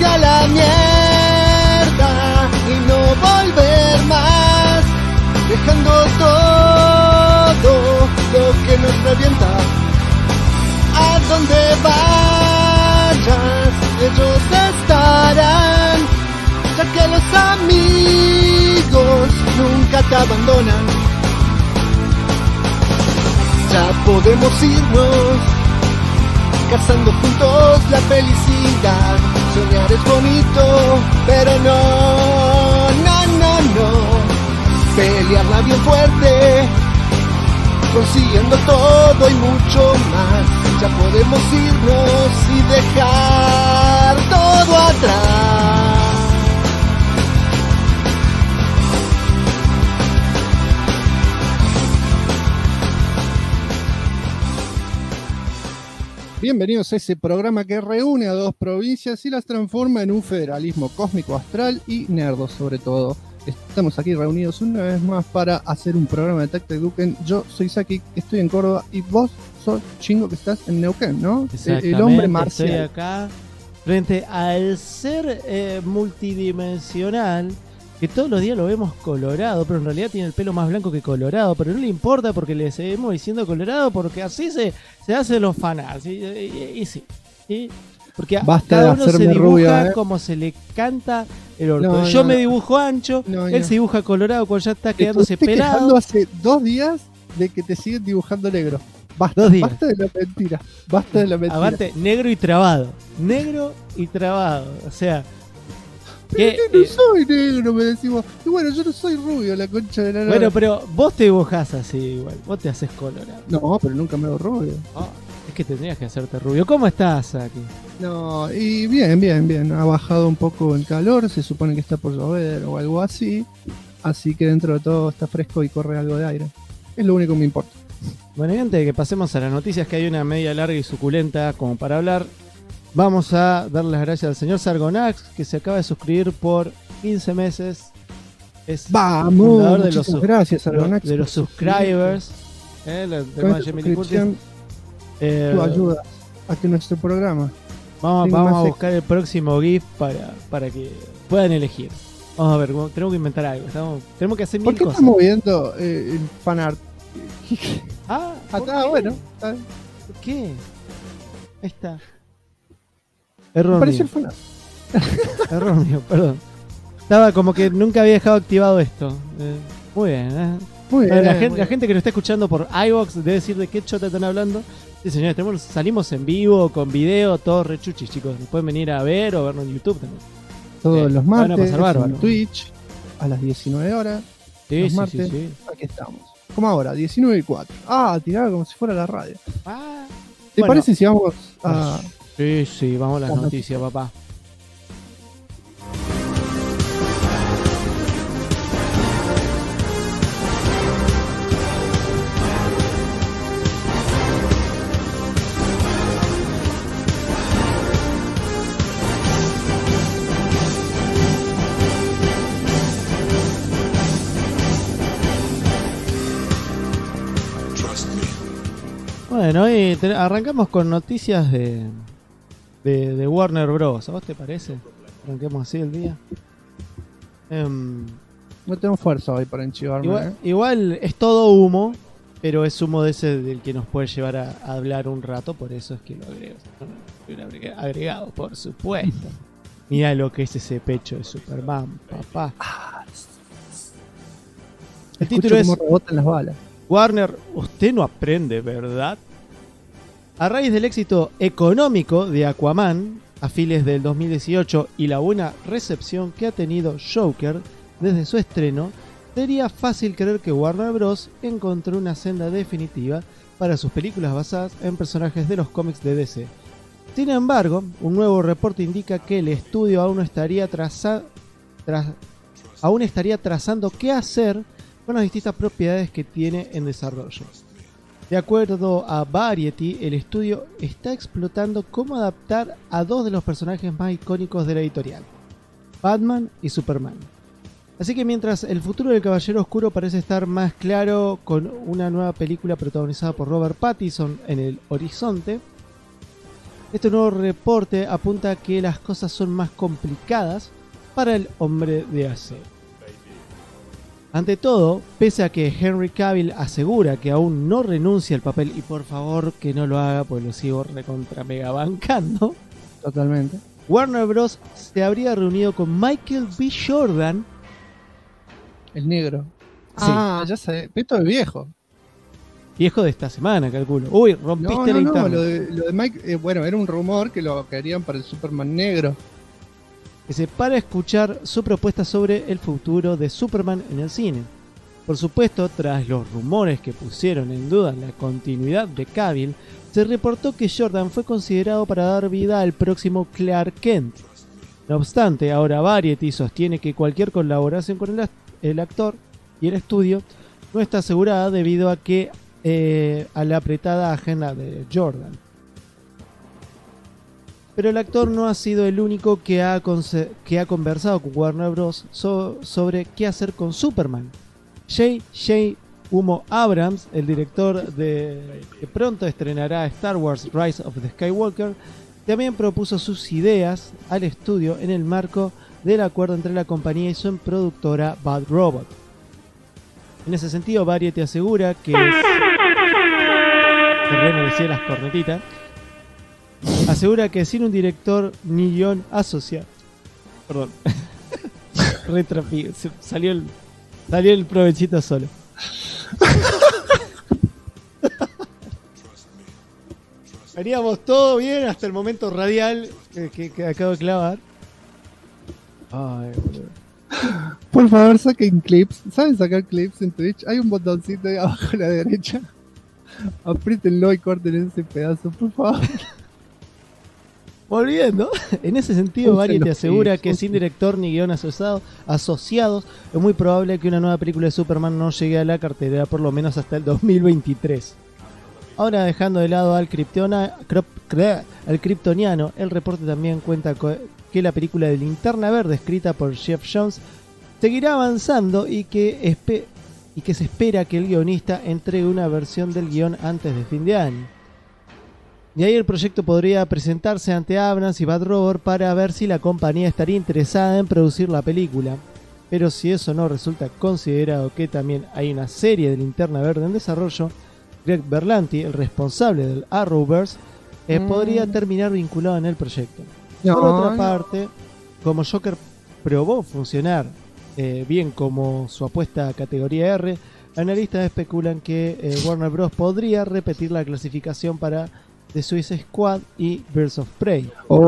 a la mierda y no volver más, dejando todo lo que nos revienta. A donde vayas, ellos estarán, ya que los amigos nunca te abandonan. Ya podemos irnos, cazando juntos la felicidad. Soñar es bonito, pero no. Pelearla bien fuerte, consiguiendo todo y mucho más. Ya podemos irnos y dejar todo atrás. Bienvenidos a ese programa que reúne a dos provincias y las transforma en un federalismo cósmico, astral y nerdo sobre todo. Estamos aquí reunidos una vez más para hacer un programa de Tactic Duken. Yo soy Saki, estoy en Córdoba, y vos sos Chingo, que estás en Neuquén, ¿no? El hombre marcial. Estoy acá frente al ser multidimensional, que todos los días lo vemos colorado, pero en realidad tiene el pelo más blanco que colorado, pero no le importa porque le seguimos diciendo colorado, porque así se hacen los fanarts. Y sí. Porque cada uno se dibuja rubia, como se le canta el orto. Yo me dibujo ancho, él se dibuja colorado cuando ya está quedándose pelado. Hace 2 días de que te siguen dibujando negro. Basta de la mentira. Basta de la mentira. Aparte, negro y trabado. O sea, pero yo no soy negro, me decimos. Y bueno, yo no soy rubio, la concha de la nada. Bueno, pero vos te dibujás así igual. Vos te haces colorado. No, pero nunca me hago rubio. Es que tendrías que hacerte rubio. ¿Cómo estás aquí? No, y bien. Ha bajado un poco el calor, se supone que está por llover o algo así. Así que dentro de todo está fresco y corre algo de aire. Es lo único que me importa. Bueno, y antes de que pasemos a las noticias, que hay una media larga y suculenta como para hablar, vamos a dar las gracias al señor Sargonax, que se acaba de suscribir por 15 meses. Es fundador de gracias, Sargonax, de los subscribers. Tú ayudas a que nuestro programa. Vamos a buscar el próximo GIF para que puedan elegir. Vamos a ver, tenemos que inventar algo. Tenemos que hacer mil cosas. ¿Por qué estamos viendo el fanart? Bueno. ¿Por qué? Ahí está. Error Apareció mío. el fanart. Error mío, perdón. Estaba como que nunca había dejado activado esto. Muy bien, Muy bien, la gente que nos está escuchando por iVoox debe decir de qué chota están hablando. Sí, señores, salimos en vivo, con video, todo rechuchis, chicos. Nos pueden venir a ver o vernos en YouTube también. Todos los martes, en Twitch, a las 19 horas. Los martes, aquí estamos. Como ahora, 19:04. Tiraba como si fuera la radio. ¿Te parece si vamos a...? Sí, vamos a las noticias, papá. Bueno, y arrancamos con noticias de Warner Bros. ¿A vos te parece? Arranquemos así el día. No tengo fuerza hoy para enchivarme. Igual es todo humo, pero es humo de ese del que nos puede llevar a hablar un rato, por eso es que lo agrego. Agregado, por supuesto. Mira lo que es ese pecho de Superman, papá. El título es: rebotan las balas. Warner, usted no aprende, ¿verdad? A raíz del éxito económico de Aquaman a fines del 2018 y la buena recepción que ha tenido Joker desde su estreno, sería fácil creer que Warner Bros. Encontró una senda definitiva para sus películas basadas en personajes de los cómics de DC. Sin embargo, un nuevo reporte indica que el estudio aún estaría trazando qué hacer con las distintas propiedades que tiene en desarrollo. De acuerdo a Variety, el estudio está explotando cómo adaptar a 2 de los personajes más icónicos de la editorial, Batman y Superman. Así que mientras el futuro del Caballero Oscuro parece estar más claro con una nueva película protagonizada por Robert Pattinson en el horizonte, Este nuevo reporte apunta a que las cosas son más complicadas para el Hombre de Acero. Ante todo, pese a que Henry Cavill asegura que aún no renuncia al papel, y por favor que no lo haga porque lo sigo recontra mega bancando, Totalmente. Warner Bros. Se habría reunido con Michael B. Jordan. El negro. Sí. Ah, ya sé. Esto es viejo. Viejo de esta semana, calculo. Uy, rompiste la internet. Lo de Mike, bueno, era un rumor que lo querían para el Superman negro. Para escuchar su propuesta sobre el futuro de Superman en el cine. Por supuesto, tras los rumores que pusieron en duda la continuidad de Cavill, se reportó que Jordan fue considerado para dar vida al próximo Clark Kent. No obstante, ahora Variety sostiene que cualquier colaboración con el actor y el estudio no está asegurada debido a la apretada agenda de Jordan. Pero el actor no ha sido el único que ha conversado con Warner Bros. Sobre qué hacer con Superman. J.J. Humo Abrams, el director que pronto estrenará Star Wars Rise of the Skywalker, también propuso sus ideas al estudio en el marco del acuerdo entre la compañía y su productora Bad Robot. En ese sentido, Variety asegura que las cornetitas. Asegura que sin un director ni guión asociado. Perdón. Salió el provechito solo. Haríamos todo bien hasta el momento radial que acabo de clavar. Ay, boludo. Por favor, saquen clips. ¿Saben sacar clips en Twitch? Hay un botoncito ahí abajo a la derecha. Apriétenlo y corten ese pedazo, por favor. Volviendo, en ese sentido, Variety asegura que sin director ni guión asociados es muy probable que una nueva película de Superman no llegue a la cartelera por lo menos hasta el 2023. Ahora, dejando de lado al kryptoniano, el reporte también cuenta que la película de Linterna Verde, escrita por Geoff Johns, seguirá avanzando y que se espera que el guionista entregue una versión del guión antes de fin de año. Y ahí el proyecto podría presentarse ante Abrams y Bad Robot para ver si la compañía estaría interesada en producir la película. Pero si eso no resulta, considerado que también hay una serie de Linterna Verde en desarrollo, Greg Berlanti, el responsable del Arrowverse, podría terminar vinculado en el proyecto. Por otra parte, como Joker probó funcionar bien como su apuesta a categoría R, analistas especulan que Warner Bros. Podría repetir la clasificación para The Suicide Squad y Birds of Prey.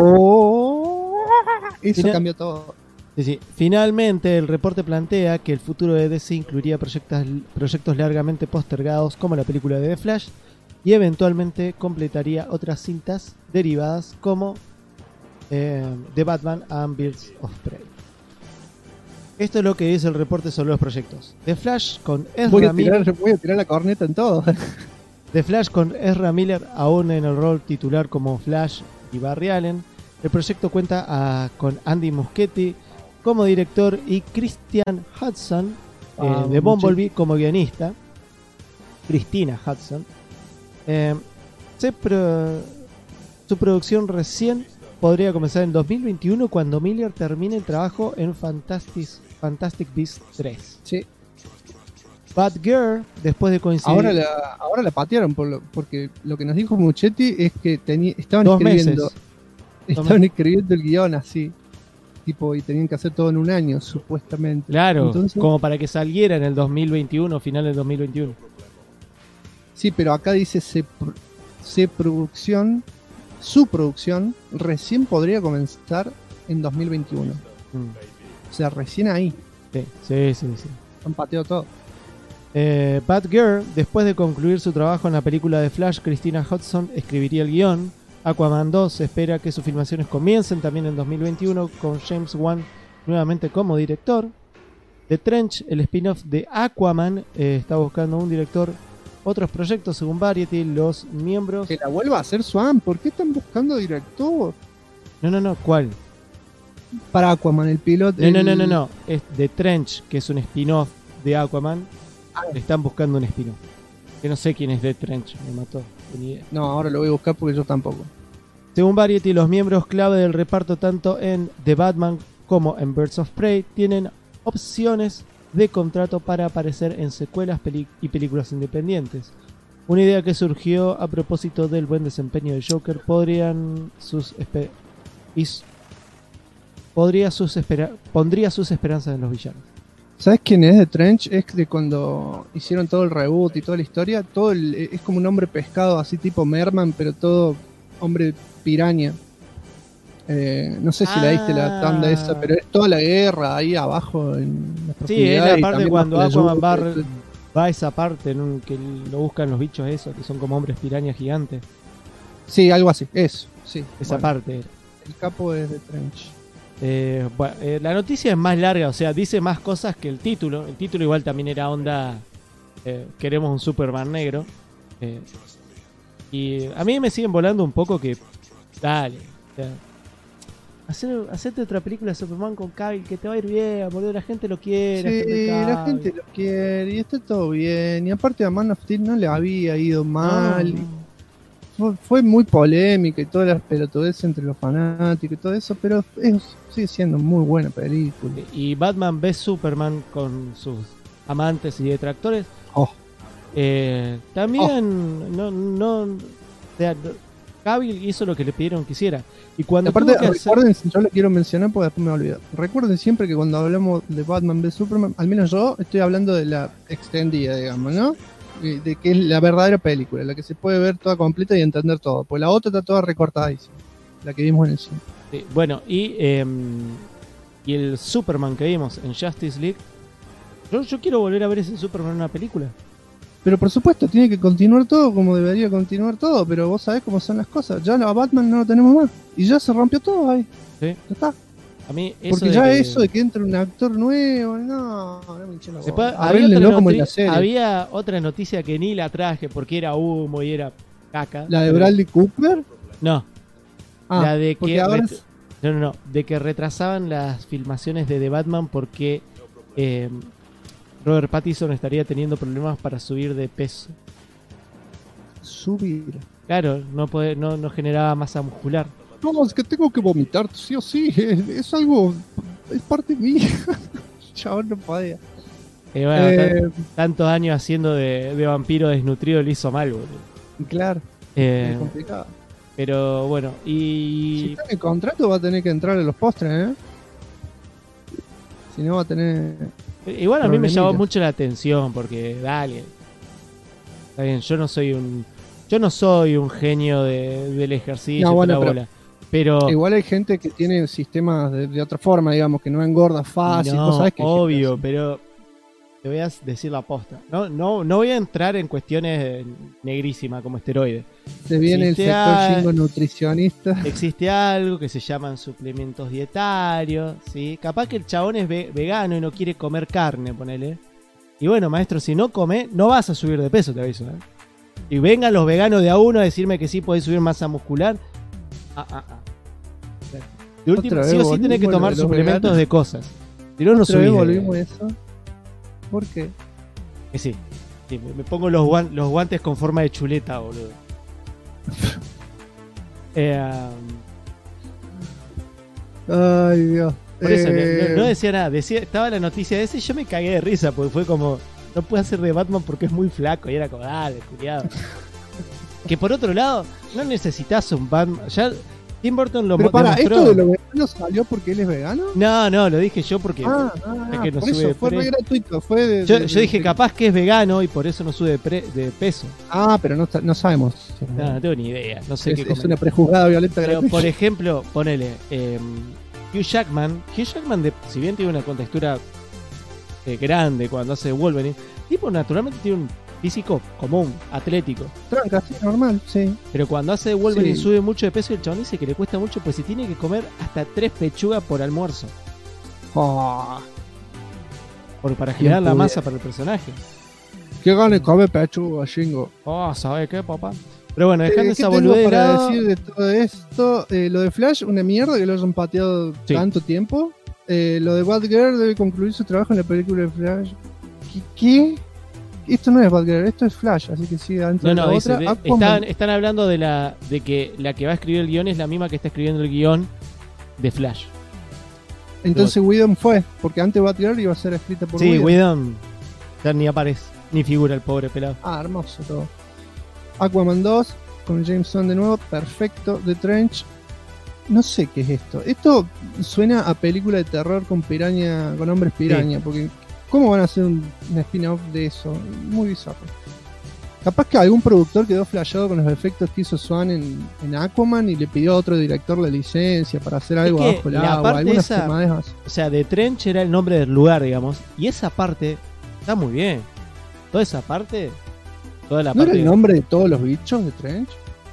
Eso cambió todo. Sí. Finalmente, el reporte plantea que el futuro de DC incluiría proyectos largamente postergados como la película de The Flash y eventualmente completaría otras cintas derivadas como The Batman and Birds of Prey. Esto es lo que dice el reporte sobre los proyectos. The Flash con Ezra Miller. Voy a tirar la corneta en todo. The Flash con Ezra Miller aún en el rol titular como Flash y Barry Allen. El proyecto cuenta con Andy Muschietti como director y Christian Hudson de Bumblebee como guionista. Christina Hudson. Su producción recién podría comenzar en 2021 cuando Miller termine el trabajo en Fantastic Beasts 3. Sí. Batgirl, después de coincidir... Ahora la patearon porque lo que nos dijo Muschietti es que estaban escribiendo el guión así. Tipo, y tenían que hacer todo en un año, supuestamente. Claro, entonces, como para que saliera en el 2021, final del 2021. Sí, pero acá dice su producción recién podría comenzar en 2021. O sea, recién ahí. Sí. Han pateado todo. Batgirl, después de concluir su trabajo en la película de Flash, Christina Hudson escribiría el guión. Aquaman 2 se espera que sus filmaciones comiencen también en 2021 con James Wan nuevamente como director. The Trench, el spin-off de Aquaman, está buscando un director. Otros proyectos, según Variety, los miembros... Que la vuelva a hacer Swan. ¿Por qué están buscando director? No, ¿cuál? Para Aquaman, el piloto. No. Es The Trench, que es un spin-off de Aquaman. Le están buscando un spin-off. Que no sé quién es The Trench, me mató. No, ahora lo voy a buscar porque yo tampoco. Según Variety, los miembros clave del reparto tanto en The Batman como en Birds of Prey tienen opciones de contrato para aparecer en secuelas y películas independientes. Una idea que surgió a propósito del buen desempeño de Joker pondría sus esperanzas en los villanos. ¿Sabes quién es de Trench? Es de cuando hicieron todo el reboot y toda la historia. Es como un hombre pescado, así tipo Merman, pero todo hombre piraña. No sé si la viste la tanda esa, pero es toda la guerra ahí abajo en las Sí, es la parte cuando Aquaman va a esa parte en que lo buscan los bichos esos, que son como hombres pirañas gigantes. Sí, algo así, eso, sí. Esa parte. El capo es de Trench. La noticia es más larga, o sea, dice más cosas que el título. El título igual también era onda, queremos un Superman negro. Y a mí me siguen volando un poco que, dale, hacete otra película de Superman con Cavill que te va a ir bien, boludo, la gente lo quiere. Sí, la gente lo quiere y está todo bien. Y aparte a Man of Steel no le había ido mal. Fue muy polémica y todas las pelotudeces entre los fanáticos y todo eso, pero sigue siendo muy buena película. Y Batman v Superman con sus amantes y detractores. También Cavill hizo lo que le pidieron que hiciera. Y cuando aparte, recuerden, yo lo quiero mencionar porque después me olvido. Recuerden siempre que cuando hablamos de Batman v Superman, al menos yo estoy hablando de la extendida, digamos, ¿no? De que es la verdadera película, la que se puede ver toda completa y entender todo. Pues la otra está toda recortadísima, la que vimos en el cine. Sí, bueno, y el Superman que vimos en Justice League, yo quiero volver a ver ese Superman en una película. Pero por supuesto, tiene que continuar todo como debería continuar todo, pero vos sabés cómo son las cosas. Ya a Batman no lo tenemos más. Y ya se rompió todo ahí. Sí. Ya está. A mí porque ya eso de que entre un actor nuevo, no me hinché la bola. Había otra noticia que ni la traje porque era humo y era caca. ¿La de Bradley Cooper? No. La de que ahora de que retrasaban las filmaciones de The Batman porque Robert Pattinson estaría teniendo problemas para subir de peso. ¿Subir? Claro, no generaba masa muscular. No, es que tengo que vomitar, sí o sí, es algo, es parte mía. Chabón, no podía. Bueno, tantos años haciendo de vampiro desnutrido le hizo mal, boludo. Claro, es complicado. Pero bueno, y... Si está en el contrato va a tener que entrar en los postres, ¿eh? Si no va a tener... Igual a mí me llamó mucho la atención porque, dale, está bien, yo no soy un genio del ejercicio, no, bueno, pero igual hay gente que tiene sistemas de otra forma, digamos, que no engorda fácil. No, ¿sabes que obvio, pero te voy a decir la posta. No voy a entrar en cuestiones negrísimas como esteroides. Se viene el sector chingo nutricionista. Existe algo que se llaman suplementos dietarios, ¿sí? Capaz que el chabón es vegano y no quiere comer carne, ponele. Y bueno, maestro, si no come, no vas a subir de peso, te aviso, ¿eh? Y vengan los veganos de a uno a decirme que sí podés subir masa muscular. De último, sí o sí tenés que tomar suplementos de cosas. Si no, no subís. Volvimos a eso. ¿Por qué? Que sí. Me pongo los guantes con forma de chuleta, boludo. Ay, Dios. Por eso no decía nada. Estaba la noticia de ese y yo me cagué de risa porque fue como, no puede hacer de Batman porque es muy flaco. Y era como, dale, culiado. Que por otro lado, no necesitas un Batman. Ya Tim Burton lo demostró. Pero ¿esto de lo vegano salió porque él es vegano? No, lo dije yo porque... que no por eso fue re gratuito. Yo dije, capaz que es vegano y por eso no sube de peso. Pero no sabemos. No tengo ni idea. No sé qué es una prejuzgada violenta pero, gratuita. por ejemplo, ponele... Hugh Jackman, si bien tiene una contextura grande cuando hace Wolverine, tipo naturalmente tiene un físico común, atlético. Tranca, sí, normal, sí. Pero cuando hace Wolverine sube mucho de peso y el chabón dice que le cuesta mucho, pues si tiene que comer hasta 3 pechugas por almuerzo. Para generar la masa para el personaje. ¿Qué gane comer pechuga, chingo? ¿Sabes qué, papá? Pero bueno, dejando esa boludez para decir de todo esto, lo de Flash, una mierda que lo hayan pateado tanto tiempo. Lo de Batgirl debe concluir su trabajo en la película de Flash. ¿Qué? Esto no es Batgirl, esto es Flash, así que sigue dentro de la dice, otra. están hablando de que la que va a escribir el guión es la misma que está escribiendo el guión de Flash. Entonces Whedon fue, porque antes Batgirl iba a ser escrita por Sí, Whedon. Whedon ya ni aparece, ni figura el pobre pelado. Hermoso todo. Aquaman 2, con James Wan de nuevo, perfecto. The Trench, no sé qué es esto. Esto suena a película de terror con piraña, con hombres piraña, porque ¿cómo van a hacer un spin-off de eso? Muy bizarro. Capaz que algún productor quedó flasheado con los efectos que hizo Swan en Aquaman y le pidió a otro director la licencia para hacer algo bajo el agua, algunas filmadejas. O sea, The Trench era el nombre del lugar, digamos, y esa parte está muy bien. Toda esa parte, toda la ¿No parte. era el nombre de todos los bichos de Trench?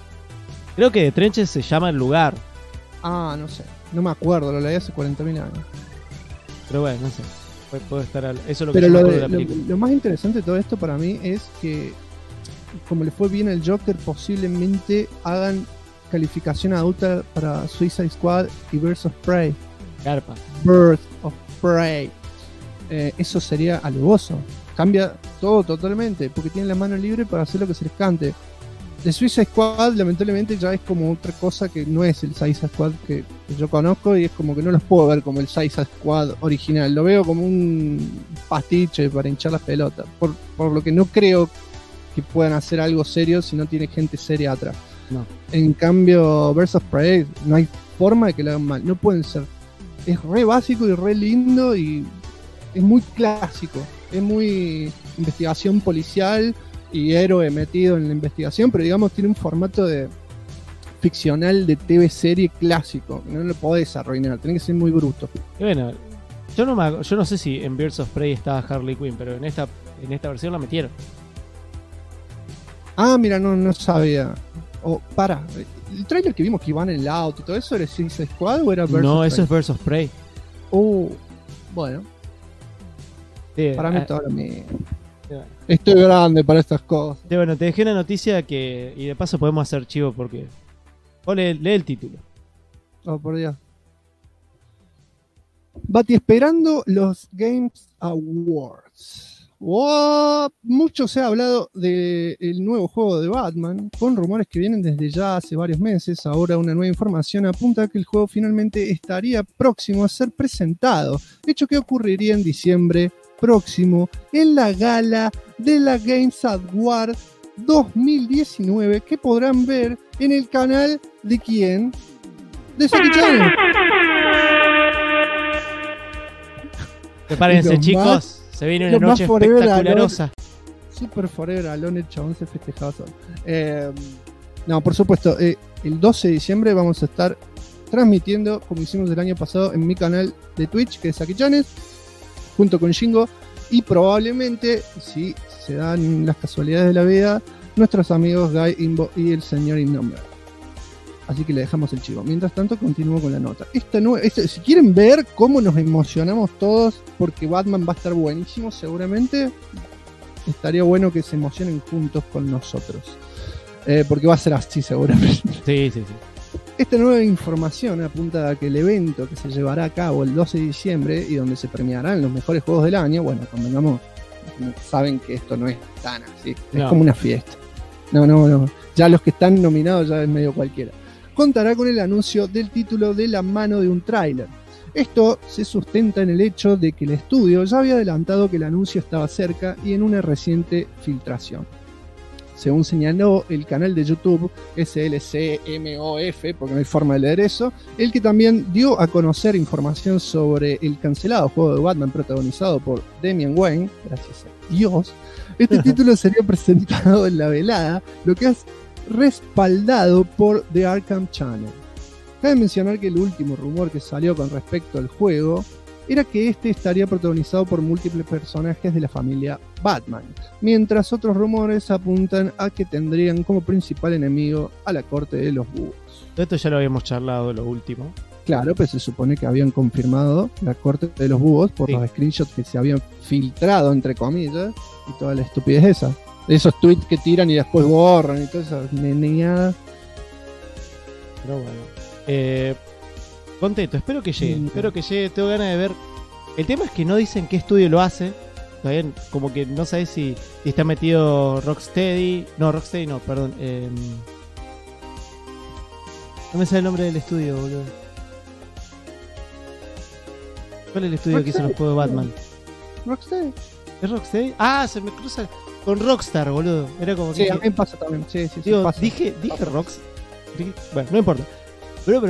Creo que The Trench se llama el lugar. Ah, no sé, no me acuerdo, lo leí hace 40.000 años. Pero bueno, no sé. Puede estar. Eso es lo que Pero yo me acuerdo de la película. lo más interesante de todo esto para mí es que, como le fue bien al Joker, posiblemente hagan calificación adulta para Suicide Squad y Birds of Prey. Carpa. Birds of Prey. Eso sería alevoso. Cambia todo totalmente, porque tienen la mano libre para hacer lo que se les cante. The Suicide Squad lamentablemente ya es como otra cosa que no es el Suicide Squad que yo conozco, y es como que no los puedo ver como el Suicide Squad original. Lo veo como un pastiche para hinchar las pelotas, por lo que no creo que puedan hacer algo serio si no tiene gente seria atrás. No. En cambio, Birds of Prey no hay forma de que lo hagan mal. No pueden ser. Es re básico y re lindo y es muy clásico. Es muy investigación policial y héroe metido en la investigación, pero digamos tiene un formato de ficcional de TV serie clásico. No lo podés arruinar, tenés que ser muy bruto. Y bueno, yo no sé si en Birds of Prey estaba Harley Quinn, pero en esta versión la metieron. Ah, mira, no sabía. El trailer que vimos que iban en el auto y todo eso, ¿era Suicide Squad o era Birds of Prey? No, eso es Birds of Prey. Bueno. Sí, para mí todo lo mío. Estoy grande para estas cosas. Sí, bueno, te dejé una noticia y de paso podemos hacer chivo porque... lee el título. Oh, por Dios. Bati esperando los Games Awards. Mucho se ha hablado del nuevo juego de Batman, con rumores que vienen desde ya hace varios meses. Ahora una nueva información apunta a que el juego finalmente estaría próximo a ser presentado, hecho que ocurriría en diciembre próximo en la gala de la Games Awards 2019, que podrán ver en el canal de ¿quién? De Saki Channel. Prepárense, chicos. Se viene una noche espectacularosa. Super Forever Alone, el chabón se festejaba solo. No, por supuesto, el 12 de diciembre vamos a estar transmitiendo, como hicimos el año pasado, en mi canal de Twitch, que es Saki Channel, junto con Shingo, y probablemente, si se dan las casualidades de la vida, nuestros amigos Guy, Imbo y el señor Innombrable. Así que le dejamos el chivo. Mientras tanto, continúo con la nota. Si quieren ver cómo nos emocionamos todos, porque Batman va a estar buenísimo seguramente, estaría bueno que se emocionen juntos con nosotros. Porque va a ser así seguramente. Sí. Esta nueva información apunta a que el evento que se llevará a cabo el 12 de diciembre y donde se premiarán los mejores juegos del año, bueno, convengamos, saben que esto no es tan así, es como una fiesta. No. Ya los que están nominados ya es medio cualquiera. Contará con el anuncio del título de la mano de un tráiler. Esto se sustenta en el hecho de que el estudio ya había adelantado que el anuncio estaba cerca y en una reciente filtración. Según señaló el canal de YouTube SLCMOF, porque no hay forma de leer eso, el que también dio a conocer información sobre el cancelado juego de Batman protagonizado por Damian Wayne, gracias a Dios, este título sería presentado en la velada, lo que es respaldado por The Arkham Channel. Cabe mencionar que el último rumor que salió con respecto al juego era que este estaría protagonizado por múltiples personajes de la familia Batman, mientras otros rumores apuntan a que tendrían como principal enemigo a la corte de los búhos. Esto ya lo habíamos charlado, lo último. Claro, pues se supone que habían confirmado la corte de los búhos por los screenshots que se habían filtrado, entre comillas, y toda la estupidez esa. Esos tweets que tiran y después borran y todas esas neneadas. Pero bueno. Contento, espero que llegue. Tengo ganas de ver. El tema es que no dicen qué estudio lo hace. todavía como que no sabes si está metido Rocksteady. No, Rocksteady no, perdón. No me sale el nombre del estudio, boludo. ¿Cuál es el estudio que hizo los juegos de Batman? Rocksteady. ¿Es Rocksteady? Ah, se me cruza con Rockstar, boludo. Era como que Sí, a mí me pasa también. Sí, digo, pasa. dije Rockstar. Bueno, no importa. Pero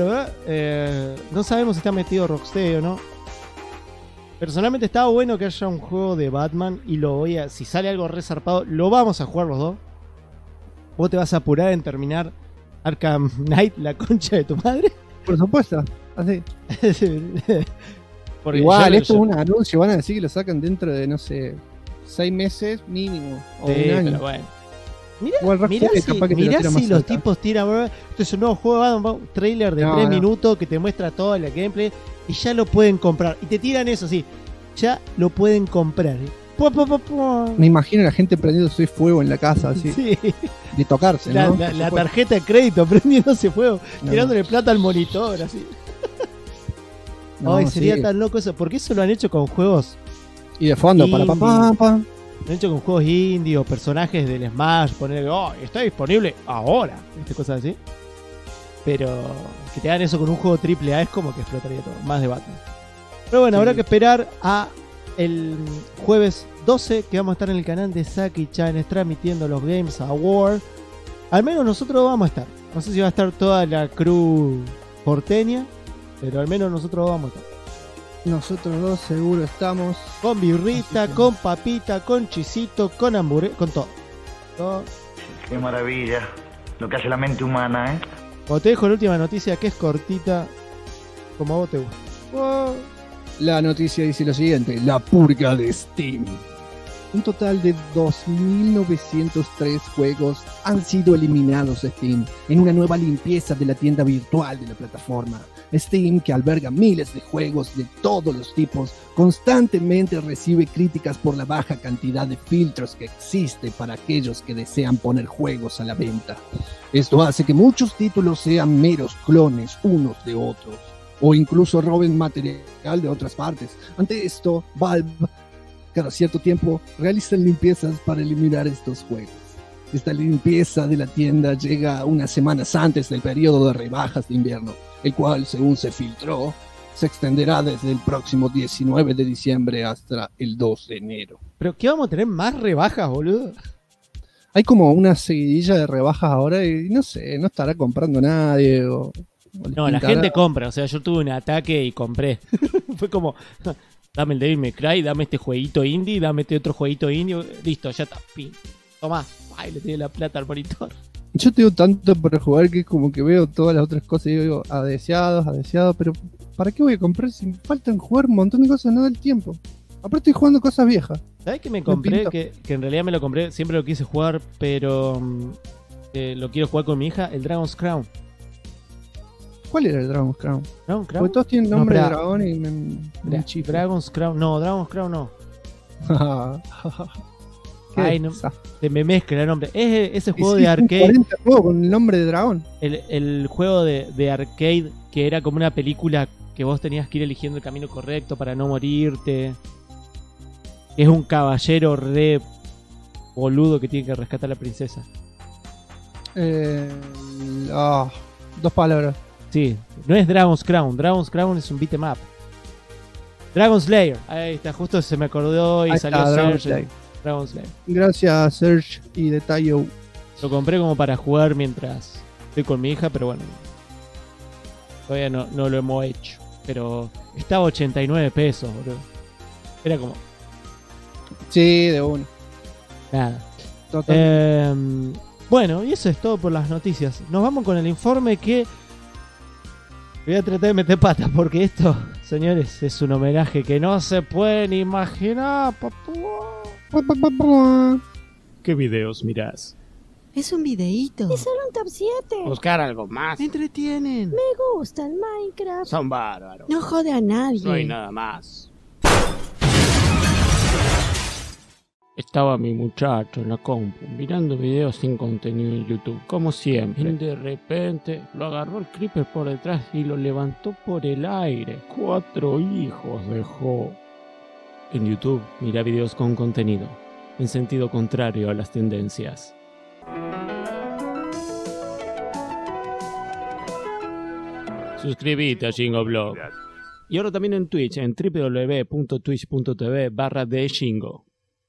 no sabemos si está metido Rocksteady o no. Personalmente estaba bueno que haya un juego de Batman y lo voy a... Si sale algo resarpado, lo vamos a jugar los dos. ¿Vos te vas a apurar en terminar Arkham Knight, la concha de tu madre? Por supuesto, así. Porque igual, esto es un anuncio, van a decir que lo sacan dentro de, no sé, 6 meses mínimo. O sí, un año. pero bueno. Mirá si los tipos tiran, bro, esto es un nuevo juego de Batman, un trailer de 3 minutos que te muestra todo el gameplay y ya lo pueden comprar. Y te tiran eso, sí, ya lo pueden comprar. Me imagino a la gente prendiéndose fuego en la casa, así. Sí. De tocarse, ¿no? La tarjeta de crédito prendiéndose fuego, tirándole plata al monitor, así. Ay, sería tan loco eso. ¿Por qué eso lo han hecho con juegos? Y de fondo, indie. para. Lo han hecho con juegos indie o personajes del Smash. Poner, está disponible ahora. Cosas así. Pero que te hagan eso con un juego AAA es como que explotaría todo. Más de Batman. Pero bueno, habrá que esperar a el jueves 12 que vamos a estar en el canal de Saki-chan transmitiendo los Games Awards. Al menos nosotros vamos a estar. No sé si va a estar toda la crew porteña, pero al menos nosotros vamos a estar. Nosotros dos seguro estamos. Con birrita, con papita, con chisito, con hamburguesa, con todo. Qué maravilla. Lo que hace la mente humana, ¿eh? Como te dejo la última noticia que es cortita, como a vos te gusta. La noticia dice lo siguiente: la purga de Steam. Un total de 2.903 juegos han sido eliminados de Steam en una nueva limpieza de la tienda virtual de la plataforma. Steam, que alberga miles de juegos de todos los tipos, constantemente recibe críticas por la baja cantidad de filtros que existe para aquellos que desean poner juegos a la venta. Esto hace que muchos títulos sean meros clones unos de otros, o incluso roben material de otras partes. Ante esto, Valve cada cierto tiempo realizan limpiezas para eliminar estos juegos. Esta limpieza de la tienda llega unas semanas antes del periodo de rebajas de invierno, el cual, según se filtró, se extenderá desde el próximo 19 de diciembre hasta el 2 de enero. ¿Pero qué vamos a tener más rebajas, boludo? Hay como una seguidilla de rebajas ahora y no sé, no estará comprando nadie o no, la gente compra, o sea, yo tuve un ataque y compré. Fue como... Dame el Devil May Cry, dame este jueguito indie, dame este otro jueguito indie. Listo, ya está. Pin. Tomá. Ay, le tiene la plata al monitor. Yo tengo tanto para jugar que es como que veo todas las otras cosas y digo, deseados, pero ¿para qué voy a comprar si me faltan jugar un montón de cosas? No da el tiempo. Aparte estoy jugando cosas viejas. ¿Sabes qué me compré? Que en realidad me lo compré, siempre lo quise jugar, pero lo quiero jugar con mi hija, el Dragon's Crown. ¿Cuál era el Dragon's Crown? ¿Dragon's Crown? Porque todos tienen nombre de dragón y me chifla. Dragon's Crown, no, Dragon's Crown no. Ay, no, se me mezcla el nombre. Es ese juego de arcade. 40 juegos con el nombre de dragón. El juego de arcade que era como una película que vos tenías que ir eligiendo el camino correcto para no morirte. Es un caballero re boludo que tiene que rescatar a la princesa. 2 palabras. Sí, no es Dragon's Crown. Dragon's Crown es un beat'em up. Dragon Slayer. Ahí está, justo se me acordó y ahí salió está, Serge. Dragon Slayer. Gracias, Serge y Detalle. Lo compré como para jugar mientras estoy con mi hija, pero bueno. Todavía no lo hemos hecho. Pero estaba 89 pesos, boludo. Era como... Sí, de uno. Nada. Totalmente. Bueno, y eso es todo por las noticias. Nos vamos con el informe que... Voy a tratar de meter patas porque esto, señores, es un homenaje que no se pueden imaginar, ¿Qué videos mirás? Es un videíto. Es solo un top 7. Buscar algo más. Me entretienen. Me gusta el Minecraft. Son bárbaros. No jode a nadie. No hay nada más. Estaba mi muchacho en la compu mirando videos sin contenido en YouTube, como siempre. Y de repente lo agarró el creeper por detrás y lo levantó por el aire. 4 hijos dejó. En YouTube, mira videos con contenido, en sentido contrario a las tendencias. Suscríbete a Shingo Y ahora también en Twitch, en www.twitch.tv/theshingo.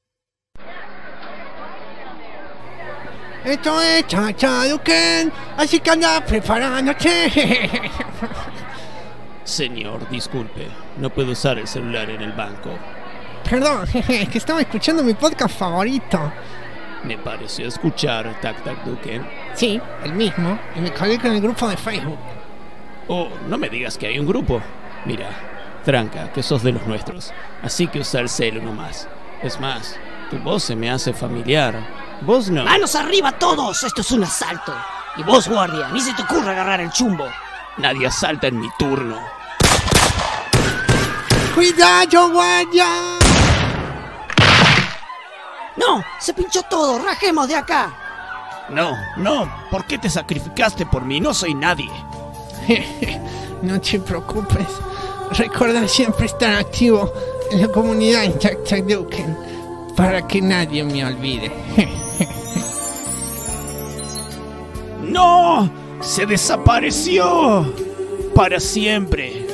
Esto es Chachaduken, así que anda preparándote. Señor, disculpe, no puedo usar el celular en el banco. Perdón, es que estaba escuchando mi podcast favorito. Me pareció escuchar Tac Tac Duken. Sí, el mismo, y me colgué con el grupo de Facebook. Oh, no me digas que hay un grupo. Mira, tranca, que sos de los nuestros, así que usa el celu nomás. Es más, tu voz se me hace familiar. Vos no. ¡Manos arriba todos! Esto es un asalto. Y vos, guardia, ni se te ocurra agarrar el chumbo. Nadie asalta en mi turno. ¡Cuidado, guardia! ¡No! ¡Se pinchó todo! ¡Rajemos de acá! No, ¿por qué te sacrificaste por mí? No soy nadie. No te preocupes. Recuerda siempre estar activo en la comunidad en Tac Tac Duken para que nadie me olvide. ¡No! ¡Se desapareció! ¡Para siempre!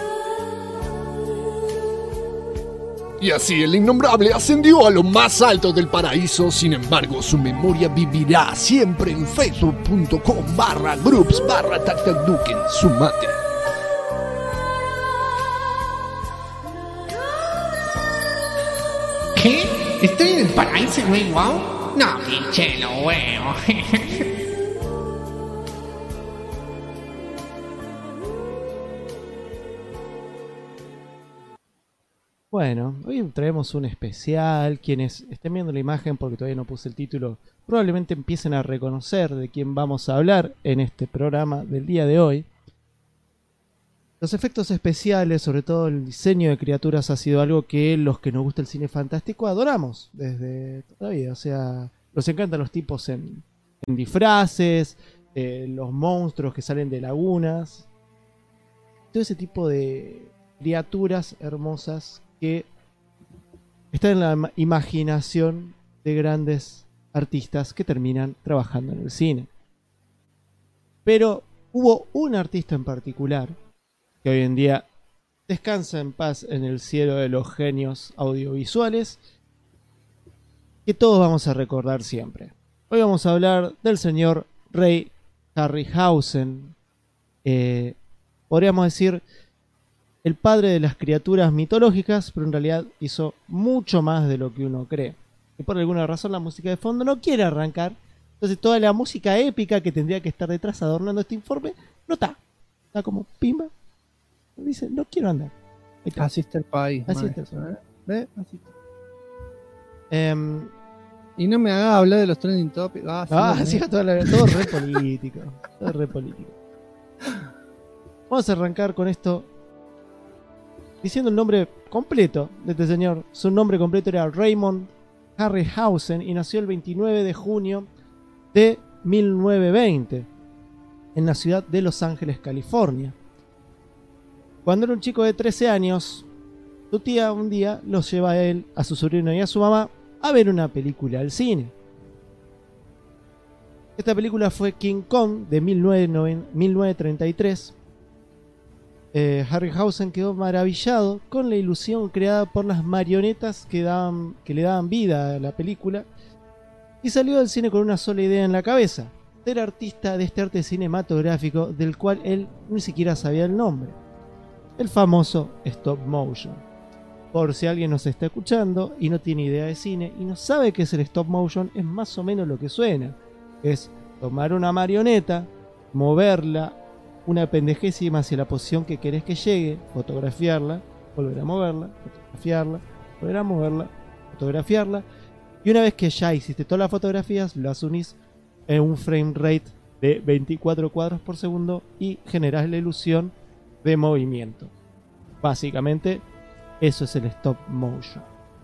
Y así el innombrable ascendió a lo más alto del paraíso. Sin embargo, su memoria vivirá siempre en facebook.com/groups/tactacduken. Sumate. ¿Qué? ¿Estoy en el paraíso, güey? ¿Wow? No, pinche lo huevo. Bueno, hoy traemos un especial. Quienes estén viendo la imagen, porque todavía no puse el título, probablemente empiecen a reconocer de quién vamos a hablar en este programa del día de hoy. Los efectos especiales, sobre todo el diseño de criaturas, ha sido algo que los que nos gusta el cine fantástico adoramos desde toda la vida. O sea, nos encantan los tipos en disfraces, los monstruos que salen de lagunas, todo ese tipo de criaturas hermosas que están en la imaginación de grandes artistas que terminan trabajando en el cine. Pero hubo un artista en particular que hoy en día descansa en paz en el cielo de los genios audiovisuales, que todos vamos a recordar siempre. Hoy vamos a hablar del señor Ray Harryhausen, podríamos decir el padre de las criaturas mitológicas, pero en realidad hizo mucho más de lo que uno cree. Y por alguna razón la música de fondo no quiere arrancar, entonces toda la música épica que tendría que estar detrás adornando este informe no está. Está como pimba. Dice, no quiero andar. Así está el país. Así maestro, está el país. ¿Ve? Así está. Y no me hagas hablar de los trending topics. Sí, todo re político. Todo re político. Vamos a arrancar con esto diciendo el nombre completo de este señor. Su nombre completo era Raymond Harryhausen y nació el 29 de junio de 1920 en la ciudad de Los Ángeles, California. Cuando era un chico de 13 años, su tía un día los lleva a él, a su sobrino y a su mamá a ver una película al cine. Esta película fue King Kong de 1933. Harryhausen quedó maravillado con la ilusión creada por las marionetas que le daban vida a la película y salió del cine con una sola idea en la cabeza: ser artista de este arte cinematográfico del cual él ni siquiera sabía el nombre, el famoso stop motion. Por si alguien nos está escuchando y no tiene idea de cine y no sabe qué es el stop motion, es más o menos lo que suena. Es tomar una marioneta, moverla una pendejésima hacia la posición que querés que llegue, fotografiarla, volver a moverla, fotografiarla, volver a moverla, fotografiarla, y una vez que ya hiciste todas las fotografías, las unís en un frame rate de 24 cuadros por segundo y generás la ilusión de movimiento. Básicamente eso es el stop motion.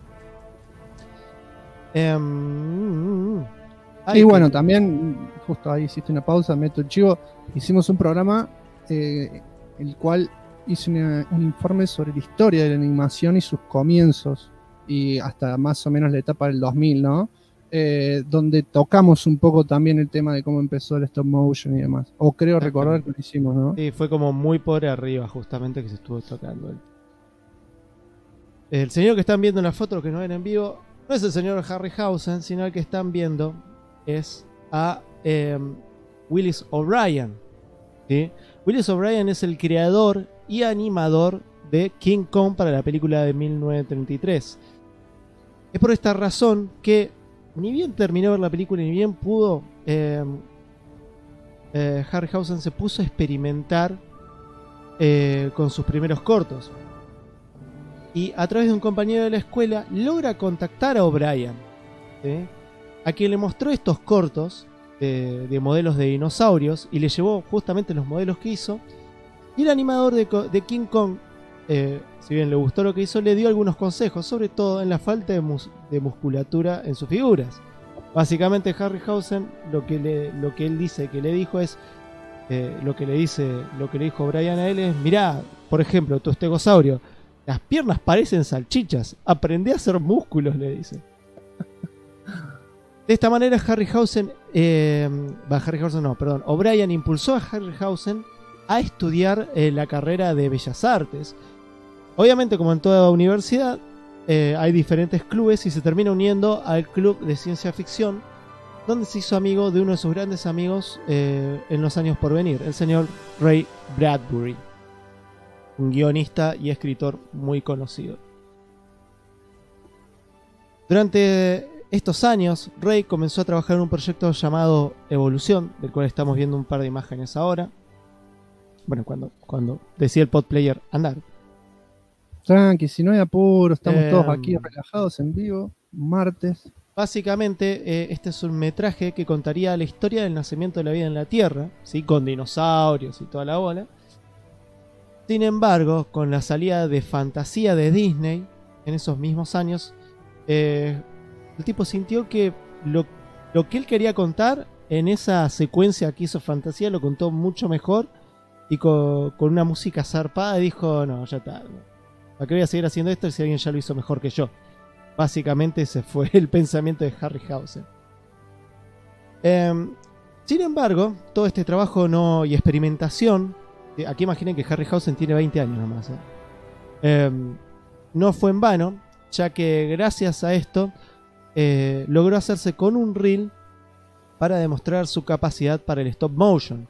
Y bueno, también, justo ahí hiciste una pausa, meto el chivo. Hicimos un programa el cual hizo un informe sobre la historia de la animación y sus comienzos y hasta más o menos la etapa del 2000, ¿no? Donde tocamos un poco también el tema de cómo empezó el stop motion y demás. O creo recordar que lo hicimos, ¿no? Sí, fue como muy por arriba justamente que se estuvo tocando. El señor que están viendo en la foto, que no ven en vivo, no es el señor Harryhausen, sino el que están viendo es a Willis O'Brien. ¿Sí? Willis O'Brien es el creador y animador de King Kong para la película de 1933. Es por esta razón que ni bien terminó de ver la película, ni bien pudo, Harryhausen se puso a experimentar con sus primeros cortos. Y a través de un compañero de la escuela logra contactar a O'Brien, ¿sí? A quien le mostró estos cortos de modelos de dinosaurios y le llevó justamente los modelos que hizo. Y el animador de King Kong, si bien le gustó lo que hizo, le dio algunos consejos, sobre todo en la falta de musculatura en sus figuras. Básicamente Harryhausen lo que él dice que le dijo es lo que le dijo Brian a él es: mirá, por ejemplo, tu estegosaurio, las piernas parecen salchichas, aprendí a hacer músculos, le dice. De esta manera O'Brien impulsó a Harryhausen a estudiar la carrera de Bellas Artes. Obviamente, como en toda universidad, hay diferentes clubes y se termina uniendo al club de ciencia ficción, donde se hizo amigo de uno de sus grandes amigos en los años por venir, el señor Ray Bradbury, un guionista y escritor muy conocido. Durante estos años, Ray comenzó a trabajar en un proyecto llamado Evolución, del cual estamos viendo un par de imágenes ahora. Bueno, cuando decía el podplayer andar. Tranqui, si no hay apuro, estamos todos aquí relajados en vivo, martes. Básicamente, este es un metraje que contaría la historia del nacimiento de la vida en la Tierra, ¿sí? Con dinosaurios y toda la bola. Sin embargo, con la salida de fantasía de Disney, en esos mismos años, el tipo sintió que lo que él quería contar en esa secuencia que hizo fantasía lo contó mucho mejor y con una música zarpada, y dijo: no, ya está, ¿para qué voy a seguir haciendo esto si alguien ya lo hizo mejor que yo? Básicamente ese fue el pensamiento de Harryhausen. Sin embargo, todo este trabajo y experimentación, aquí imaginen que Harryhausen tiene 20 años nomás, no fue en vano, ya que gracias a esto logró hacerse con un reel para demostrar su capacidad para el stop motion.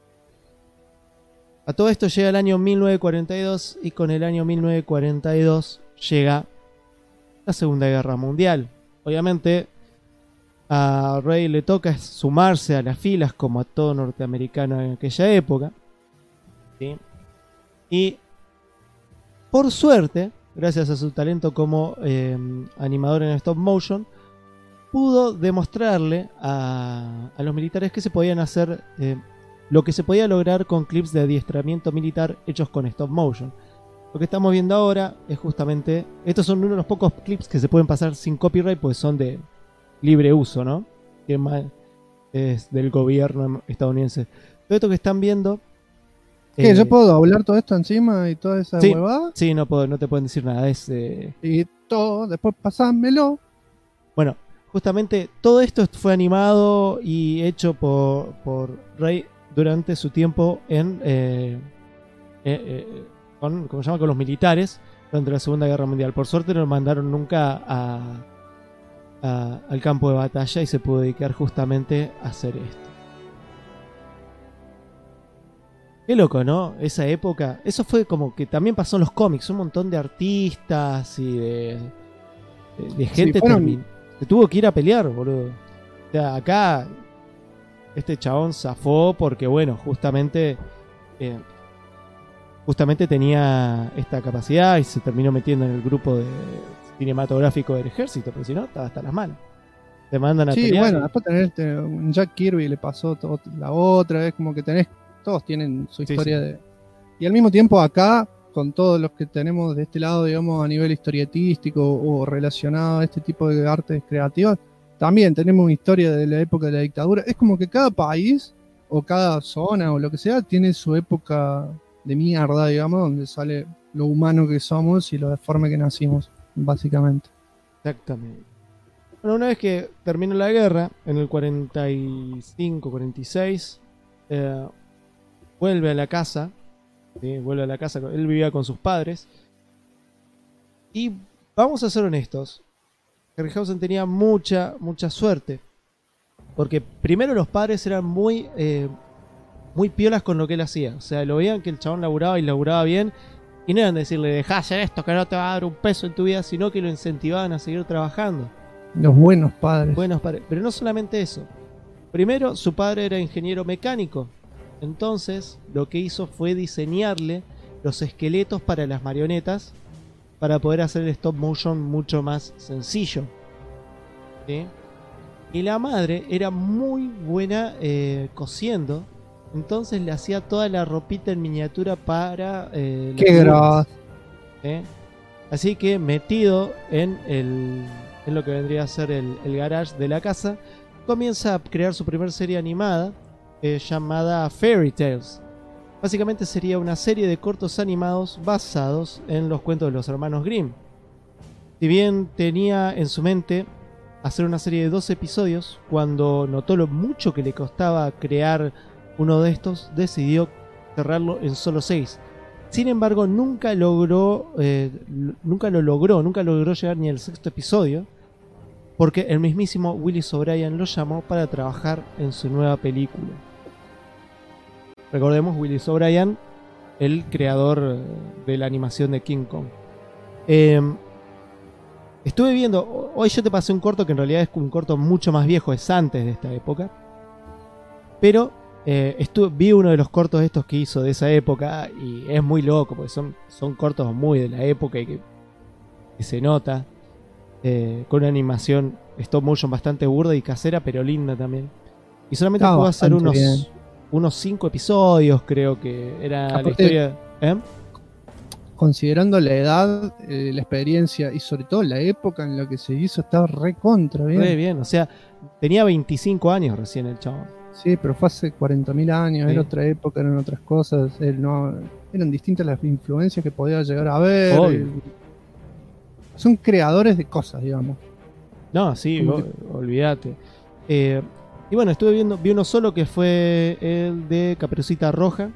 A todo esto llega el año 1942 y con el año 1942 llega la Segunda Guerra Mundial. Obviamente a Ray le toca sumarse a las filas como a todo norteamericano en aquella época, ¿sí? Y por suerte, gracias a su talento como animador en stop motion, pudo demostrarle a los militares que se podían hacer lo que se podía lograr con clips de adiestramiento militar hechos con stop motion. Lo que estamos viendo ahora es justamente... Estos son uno de los pocos clips que se pueden pasar sin copyright, pues son de libre uso, ¿no? Que es del gobierno estadounidense. Todo esto que están viendo... ¿Qué? ¿Yo puedo hablar todo esto encima y toda esa huevada? Sí, no te pueden decir nada. Y todo, después pasámelo. Bueno, justamente todo esto fue animado y hecho por Ray durante su tiempo con los militares durante la Segunda Guerra Mundial. Por suerte no lo mandaron nunca al campo de batalla y se pudo dedicar justamente a hacer esto. Qué loco, ¿no? Esa época, eso fue como que también pasó en los cómics, un montón de artistas y de gente que tuvo que ir a pelear, boludo. O sea, acá este chabón zafó porque, bueno, justamente tenía esta capacidad y se terminó metiendo en el grupo cinematográfico del ejército, porque si no, estaba hasta las manos. Te mandan a pelear. Sí, bueno, después tenés un Jack Kirby, le pasó la otra vez, como que todos tienen su historia. Y al mismo tiempo acá, con todos los que tenemos de este lado, digamos, a nivel historietístico o relacionado a este tipo de artes creativas, también tenemos una historia de la época de la dictadura. Es como que cada país o cada zona o lo que sea tiene su época de mierda, digamos, donde sale lo humano que somos y lo deforme que nacimos, básicamente. Exactamente. Bueno, una vez que terminó la guerra, en el 45, 46, vuelve a la casa. ¿Sí? Vuelve a la casa, él vivía con sus padres. Y vamos a ser honestos, Harryhausen tenía mucha suerte. Porque primero los padres eran muy piolas con lo que él hacía. O sea, lo veían que el chabón laburaba y laburaba bien. Y no eran decirle, dejá hacer esto que no te va a dar un peso en tu vida, sino que lo incentivaban a seguir trabajando. Los buenos padres. Buenos padres. Pero no solamente eso. Primero, su padre era ingeniero mecánico. Entonces, lo que hizo fue diseñarle los esqueletos para las marionetas para poder hacer el stop motion mucho más sencillo. ¿Sí? Y la madre era muy buena cosiendo. Entonces le hacía toda la ropita en miniatura para ¡qué gras! Así que metido en lo que vendría a ser el garage de la casa, comienza a crear su primer serie animada llamada Fairy Tales. Básicamente sería una serie de cortos animados basados en los cuentos de los hermanos Grimm. Si bien tenía en su mente hacer una serie de 12 episodios, cuando notó lo mucho que le costaba crear uno de estos, decidió cerrarlo en solo 6. Sin embargo, nunca lo logró llegar ni al 6º episodio, porque el mismísimo Willis O'Brien lo llamó para trabajar en su nueva película. Recordemos, Willis O'Brien, el creador de la animación de King Kong. Estuve viendo, hoy yo te pasé un corto que en realidad es un corto mucho más viejo, es antes de esta época. Pero vi uno de los cortos estos que hizo de esa época y es muy loco, porque son cortos muy de la época y que se nota. Con una animación stop motion bastante burda y casera, pero linda también. Y solamente pudo hacer unos 5 episodios, creo que era. Aparte, la historia. Considerando la edad, la experiencia y sobre todo la época en la que se hizo, estaba recontra bien. Re bien, o sea, tenía 25 años recién el chabón. Sí, pero fue hace 40.000 años, sí. Era otra época, eran otras cosas, eran distintas las influencias que podía llegar a ver. Son creadores de cosas, digamos. No, sí, olvídate. Y bueno, vi uno solo que fue el de Caperucita Roja.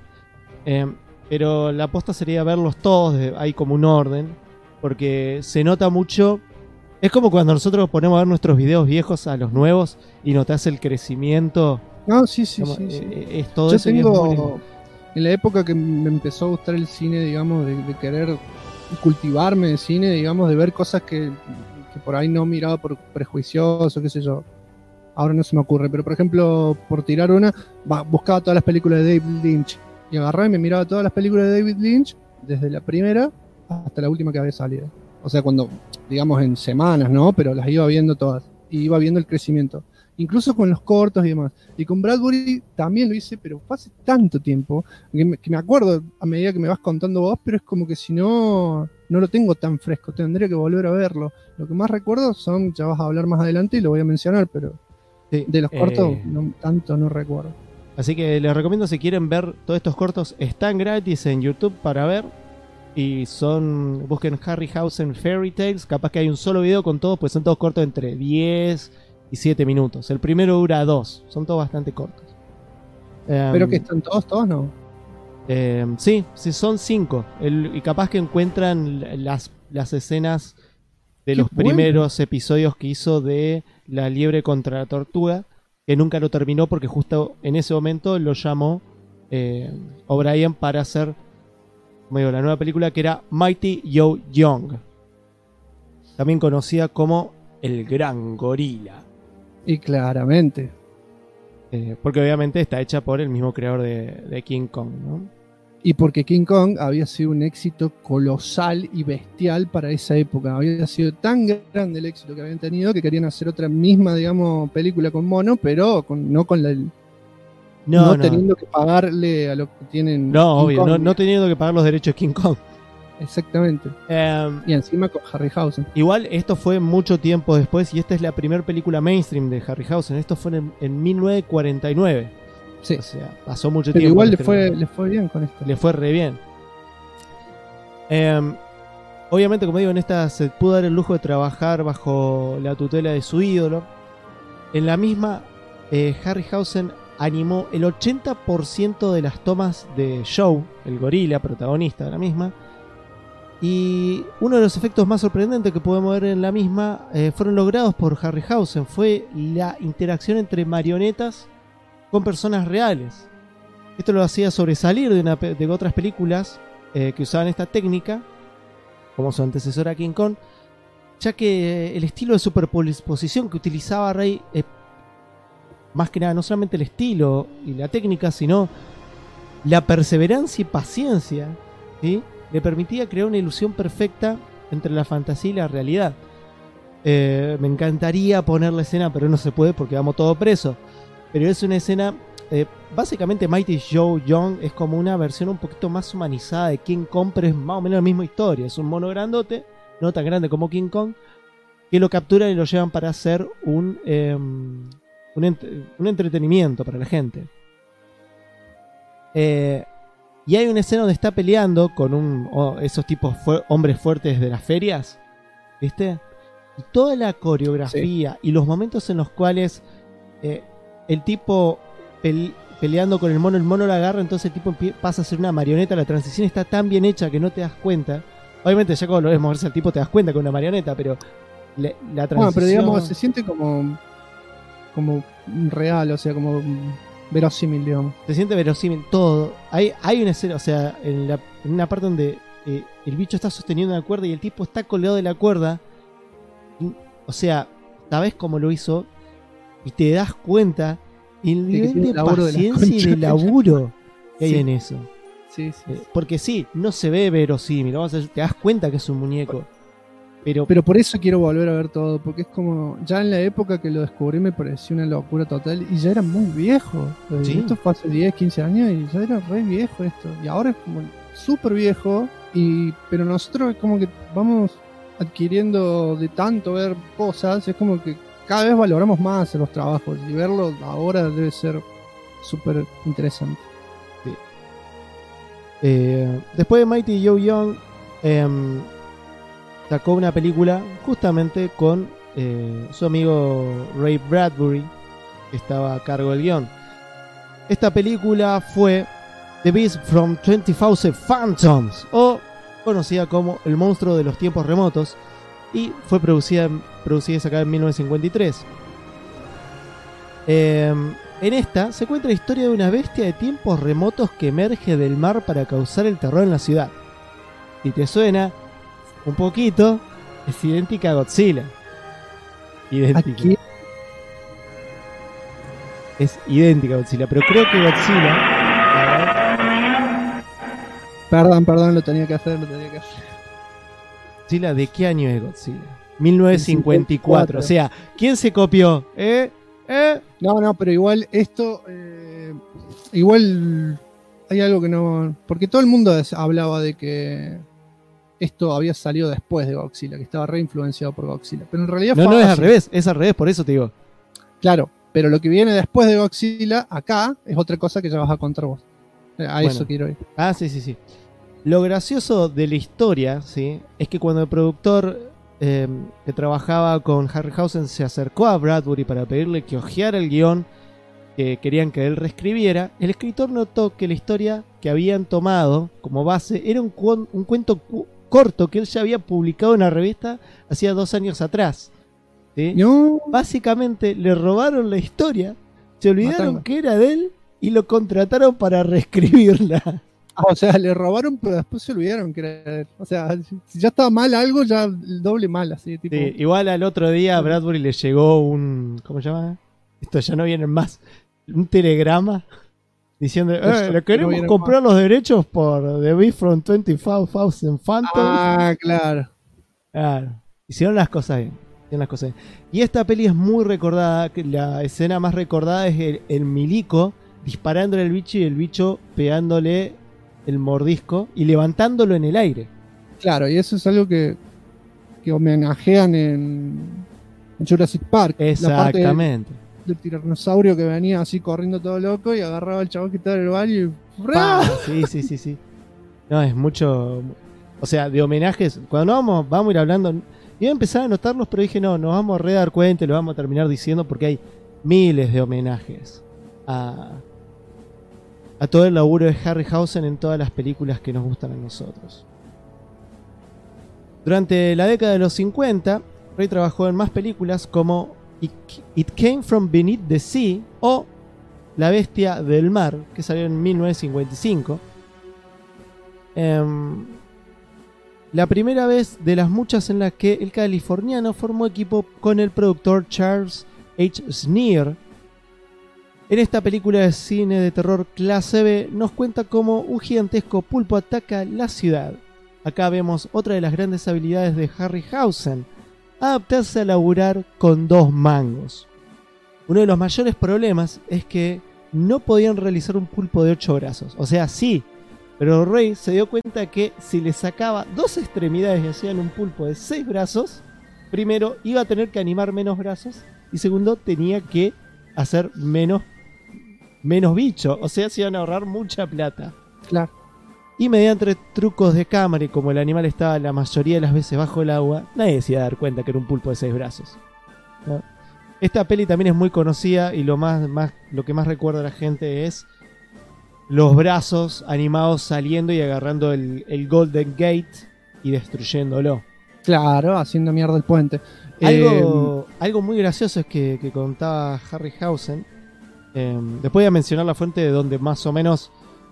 Pero la aposta sería verlos todos, hay como un orden. Porque se nota mucho. Es como cuando nosotros ponemos a ver nuestros videos viejos a los nuevos y notas el crecimiento. No, sí. Es todo Yo eso. Tengo, en la época que me empezó a gustar el cine, digamos, de querer cultivarme de cine, digamos, de ver cosas que por ahí no miraba por prejuicioso, qué sé yo. Ahora no se me ocurre, pero por ejemplo, por tirar una, buscaba todas las películas de David Lynch y agarraba y me miraba todas las películas de David Lynch desde la primera hasta la última que había salido. O sea, cuando, digamos, en semanas, ¿no? Pero las iba viendo todas y iba viendo el crecimiento. Incluso con los cortos y demás. Y con Bradbury también lo hice, pero fue hace tanto tiempo que me acuerdo a medida que me vas contando vos, pero es como que si no lo tengo tan fresco, tendría que volver a verlo. Lo que más recuerdo son, ya vas a hablar más adelante y lo voy a mencionar, pero sí, de los cortos tanto no recuerdo. Así que les recomiendo, si quieren ver todos estos cortos, están gratis en YouTube para ver. Y busquen Harryhausen Fairy Tales, capaz que hay un solo video con todos, pues son todos cortos entre 10 y 7 minutos. El primero dura 2, son todos bastante cortos. ¿Pero que están todos no? Sí, son 5. Y capaz que encuentran las escenas de los primeros episodios que hizo de La liebre contra la tortuga, que nunca lo terminó porque justo en ese momento lo llamó O'Brien para hacer la nueva película, que era Mighty Joe Young, también conocida como El Gran Gorila. Y claramente. Porque obviamente está hecha por el mismo creador de King Kong, ¿no? Y porque King Kong había sido un éxito colosal y bestial para esa época. Había sido tan grande el éxito que habían tenido que querían hacer otra misma, digamos, película con mono, pero no teniendo que pagarle a lo que tienen. No, King obvio, no teniendo que pagar los derechos de King Kong. Exactamente. Y encima con Harryhausen. Igual esto fue mucho tiempo después y esta es la primera película mainstream de Harryhausen. Esto fue en 1949. Sí. O sea, pasó mucho tiempo. Pero igual le fue bien con esto. Le fue re bien. Obviamente, como digo, en esta se pudo dar el lujo de trabajar bajo la tutela de su ídolo. En la misma, Harryhausen animó el 80% de las tomas de Joe, el gorila protagonista de la misma. Y uno de los efectos más sorprendentes que podemos ver en la misma fueron logrados por Harryhausen. Fue la interacción entre marionetas con personas reales. Esto lo hacía sobresalir de otras películas que usaban esta técnica, como su antecesora King Kong, ya que el estilo de superposición que utilizaba Ray, más que nada, no solamente el estilo y la técnica, sino la perseverancia y paciencia, ¿sí?, le permitía crear una ilusión perfecta entre la fantasía y la realidad. Me encantaría poner la escena, pero no se puede porque vamos todo preso. Pero es una escena... básicamente Mighty Joe Young es como una versión un poquito más humanizada de King Kong, pero es más o menos la misma historia. Es un mono grandote, no tan grande como King Kong, que lo capturan y lo llevan para hacer un entretenimiento para la gente. Y hay una escena donde está peleando con esos tipos hombres fuertes de las ferias, ¿viste? Y toda la coreografía y los momentos en los cuales el tipo peleando con el mono lo agarra, entonces el tipo pasa a ser una marioneta. La transición está tan bien hecha que no te das cuenta. Obviamente ya cuando lo ves moverse al tipo te das cuenta que es una marioneta, pero la transición... Bueno, pero digamos, se siente como real, o sea, como verosímil, digamos. Se siente verosímil todo. Hay una escena, o sea, en una parte donde el bicho está sosteniendo una cuerda y el tipo está colgado de la cuerda. O sea, sabes cómo lo hizo y te das cuenta el nivel de paciencia y de laburo que hay en eso. Sí, sí. Porque sí, no se ve verosímil, te das cuenta que es un muñeco. Pero por eso quiero volver a ver todo, porque es como, ya en la época que lo descubrí me pareció una locura total y ya era muy viejo. ¿Sí? Esto fue hace 10, 15 años y ya era re viejo esto. Y ahora es como súper viejo, pero nosotros como que vamos adquiriendo de tanto ver cosas, es como que cada vez valoramos más los trabajos y verlo ahora debe ser súper interesante. Sí. Después de Mighty Joe Young, sacó una película justamente con su amigo Ray Bradbury, que estaba a cargo del guión. Esta película fue The Beast from 20,000 Phantoms, o conocida como El monstruo de los tiempos remotos, y fue producida y sacada en 1953. En esta se cuenta la historia de una bestia de tiempos remotos que emerge del mar para causar el terror en la ciudad. Si te suena un poquito, es idéntica a Godzilla. Idéntica. Aquí. Es idéntica a Godzilla, pero creo que Godzilla... Perdón, lo tenía que hacer. Godzilla, ¿de qué año es Godzilla? 1954. O sea, ¿quién se copió? No, pero igual esto... igual hay algo que no... Porque todo el mundo hablaba de que esto había salido después de Godzilla, que estaba re influenciado por Godzilla. Pero en realidad no, es al revés, por eso te digo. Claro, pero lo que viene después de Godzilla, acá, es otra cosa que ya vas a contar vos. Eso quiero ir. Ah, sí. Lo gracioso de la historia, ¿sí?, es que cuando el productor que trabajaba con Harryhausen se acercó a Bradbury para pedirle que hojeara el guión que querían que él reescribiera, el escritor notó que la historia que habían tomado como base era un cuento corto que él ya había publicado en la revista hacía 2 años atrás, ¿sí? No. Básicamente le robaron la historia, se olvidaron que era de él y lo contrataron para reescribirla. O sea, le robaron, pero después se olvidaron que era... O sea, si ya estaba mal algo, ya el doble mal, así, tipo... Sí, igual al otro día a Bradbury le llegó un... ¿Cómo se llama? Esto ya no vienen más. Un telegrama diciendo, le queremos comprar los derechos por The Beast from 20,000 Phantoms. Ah, claro. Hicieron las cosas bien. Y esta peli es muy recordada. La escena más recordada es el milico disparándole al bicho y el bicho pegándole el mordisco y levantándolo en el aire. Claro, y eso es algo que homenajean en Jurassic Park. Exactamente. Del tiranosaurio que venía así corriendo todo loco y agarraba al chabón que estaba en el baño y... Sí. No, es mucho... O sea, de homenajes. Cuando vamos a ir hablando. Iba a empezar a anotarlos, pero dije no, nos vamos a dar cuenta y lo vamos a terminar diciendo porque hay miles de homenajes a todo el laburo de Harryhausen en todas las películas que nos gustan a nosotros. Durante la década de los 50, Ray trabajó en más películas como It Came From Beneath the Sea o La Bestia del Mar, que salió en 1955. La primera vez de las muchas en las que el californiano formó equipo con el productor Charles H. Sneer. En esta película de cine de terror clase B nos cuenta cómo un gigantesco pulpo ataca la ciudad. Acá vemos otra de las grandes habilidades de Harryhausen: adaptarse a laburar con 2 mangos. Uno de los mayores problemas es que no podían realizar un pulpo de 8 brazos. O sea, sí, pero Ray se dio cuenta que si le sacaba 2 extremidades y hacían un pulpo de 6 brazos, primero iba a tener que animar menos brazos y segundo tenía que hacer menos bicho. O sea, se iban a ahorrar mucha plata. Claro. Y mediante trucos de cámara y como el animal estaba la mayoría de las veces bajo el agua, nadie se iba a dar cuenta que era un pulpo de 6 brazos, ¿no? Esta peli también es muy conocida y lo que más recuerda a la gente es los brazos animados saliendo y agarrando el Golden Gate y destruyéndolo. Claro, haciendo mierda el puente. Algo muy gracioso es que contaba Harryhausen. Después voy a mencionar la fuente de donde más o menos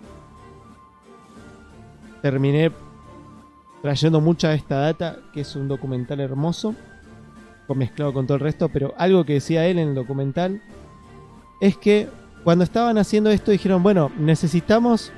terminé trayendo mucha de esta data, que es un documental hermoso, mezclado con todo el resto, pero algo que decía él en el documental es que cuando estaban haciendo esto dijeron, bueno, necesitamos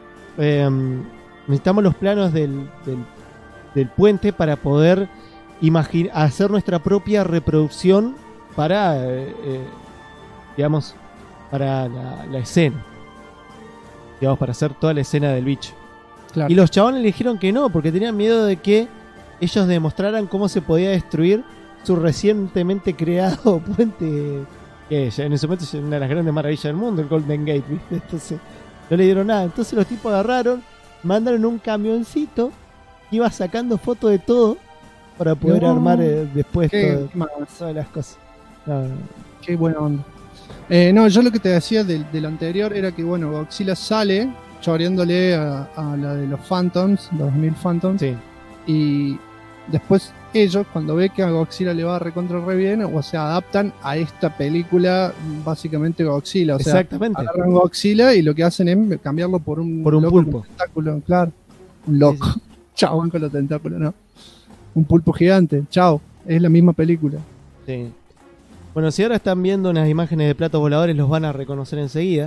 los planos del puente para poder hacer nuestra propia reproducción para, digamos, para la escena. Digamos, para hacer toda la escena del bicho. Claro. Y los chabones le dijeron que no, porque tenían miedo de que ellos demostraran cómo se podía destruir su recientemente creado puente, que ya en ese momento es una de las grandes maravillas del mundo, el Golden Gate, ¿viste? Entonces no le dieron nada. Entonces los tipos agarraron, mandaron un camioncito que iba sacando fotos de todo para poder armar después todas las cosas. No. Qué buena onda. No, yo lo que te decía del anterior era que, bueno, Godzilla sale choreándole a la de los Phantoms, los 2000 Phantoms. Sí. Y después ellos, cuando ve que a Godzilla le va recontra re bien, o sea, adaptan a esta película básicamente Godzilla. O sea, exactamente. Agarran Godzilla y lo que hacen es cambiarlo por un pulpo. Con tentáculo, claro. Un loco. Sí. Chabón con los tentáculos, ¿no? Un pulpo gigante. Chao. Es la misma película. Sí. Bueno, si ahora están viendo unas imágenes de platos voladores, los van a reconocer enseguida.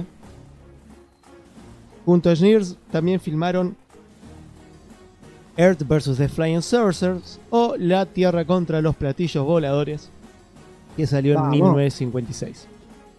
Junto a Schneers también filmaron Earth vs. The Flying Saucers o La Tierra contra los platillos voladores, que salió en 1956.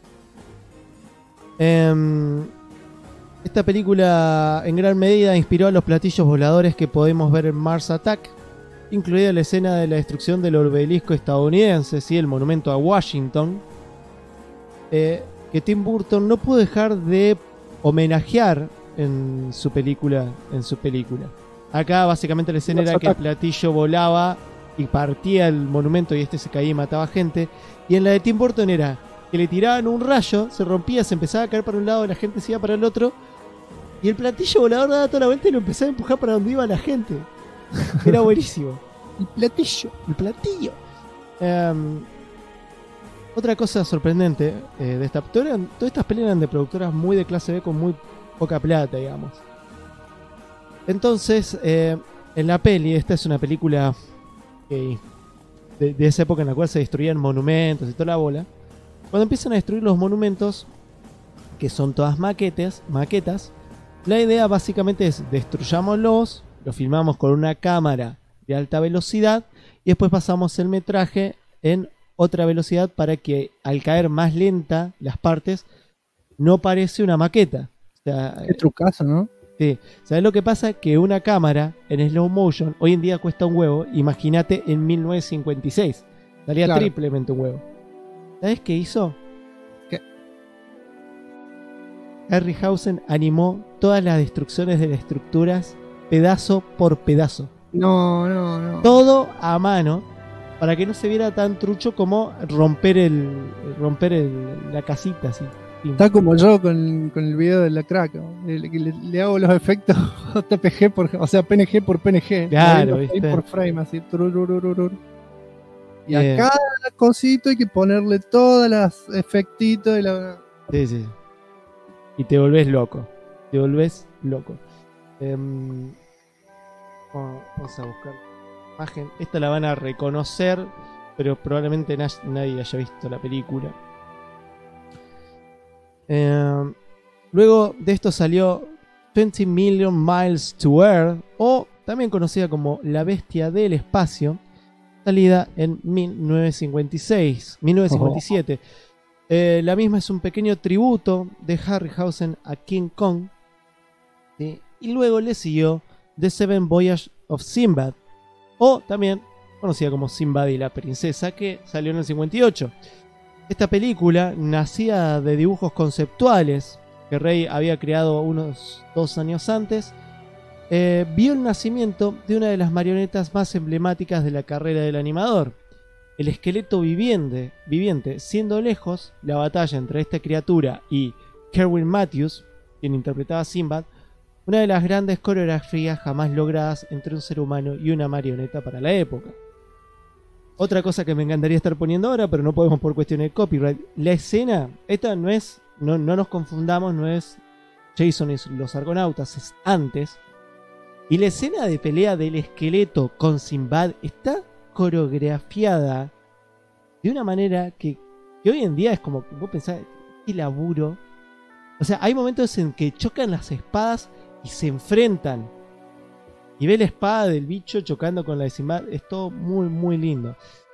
Esta película en gran medida inspiró a los platillos voladores que podemos ver en Mars Attack, incluida la escena de la destrucción del obelisco estadounidense, ¿sí? El monumento a Washington, que Tim Burton no pudo dejar de homenajear en su película. Acá básicamente la escena era que el platillo volaba y partía el monumento y este se caía y mataba gente. Y en la de Tim Burton era que le tiraban un rayo, se rompía, se empezaba a caer para un lado, la gente se iba para el otro y el platillo volador daba toda la vuelta y lo empezaba a empujar para donde iba la gente. Era buenísimo. El platillo. Otra cosa sorprendente de esta, todas estas películas eran de productoras muy de clase B con muy poca plata, digamos. Entonces, en la peli, esta es una película de esa época en la cual se destruían monumentos y toda la bola. Cuando empiezan a destruir los monumentos, que son todas maquetas, la idea básicamente es destruyámoslos, lo filmamos con una cámara de alta velocidad y después pasamos el metraje en otra velocidad para que al caer más lenta las partes no parece una maqueta. O sea, qué trucazo, ¿no? Sí. ¿Sabes lo que pasa? Que una cámara en slow motion hoy en día cuesta un huevo. Imagínate en 1956. Salía triplemente un huevo. ¿Sabes qué hizo? ¿Qué? Harryhausen animó todas las destrucciones de las estructuras pedazo por pedazo. No. Todo a mano para que no se viera tan trucho como romper la casita así. Está como yo con el video de la crack. Le hago los efectos TPG o sea, PNG por PNG. Claro, frame ¿viste? por frame, así. Tururururur. Y a Bien. cada cosito hay que ponerle todas las efectitos. Sí. Y te volvés loco. Vamos a buscar la imagen. Esta la van a reconocer, pero probablemente nadie haya visto la película. Luego de esto salió 20 Million Miles to Earth, o también conocida como La Bestia del Espacio, salida en 1957. La misma es un pequeño tributo de Harryhausen a King Kong, ¿sí? Y luego le siguió The Seven Voyages of Sinbad, o también conocida como Sinbad y la Princesa, que salió en el 58. Esta película nacía de dibujos conceptuales que Ray había creado unos 2 años antes. Vio el nacimiento de una de las marionetas más emblemáticas de la carrera del animador, el esqueleto viviente, siendo lejos la batalla entre esta criatura y Kerwin Matthews, quien interpretaba a Sinbad, una de las grandes coreografías jamás logradas entre un ser humano y una marioneta para la época. Otra cosa que me encantaría estar poniendo ahora, pero no podemos por cuestiones de copyright. La escena, esta no es, no nos confundamos, no es Jason y los Argonautas, es antes. Y la escena de pelea del esqueleto con Sinbad está coreografiada de una manera que hoy en día es como que vos pensás, qué laburo. O sea, hay momentos en que chocan las espadas y se enfrentan. Y ve la espada del bicho chocando con la de Sinbad. Es todo muy, muy lindo.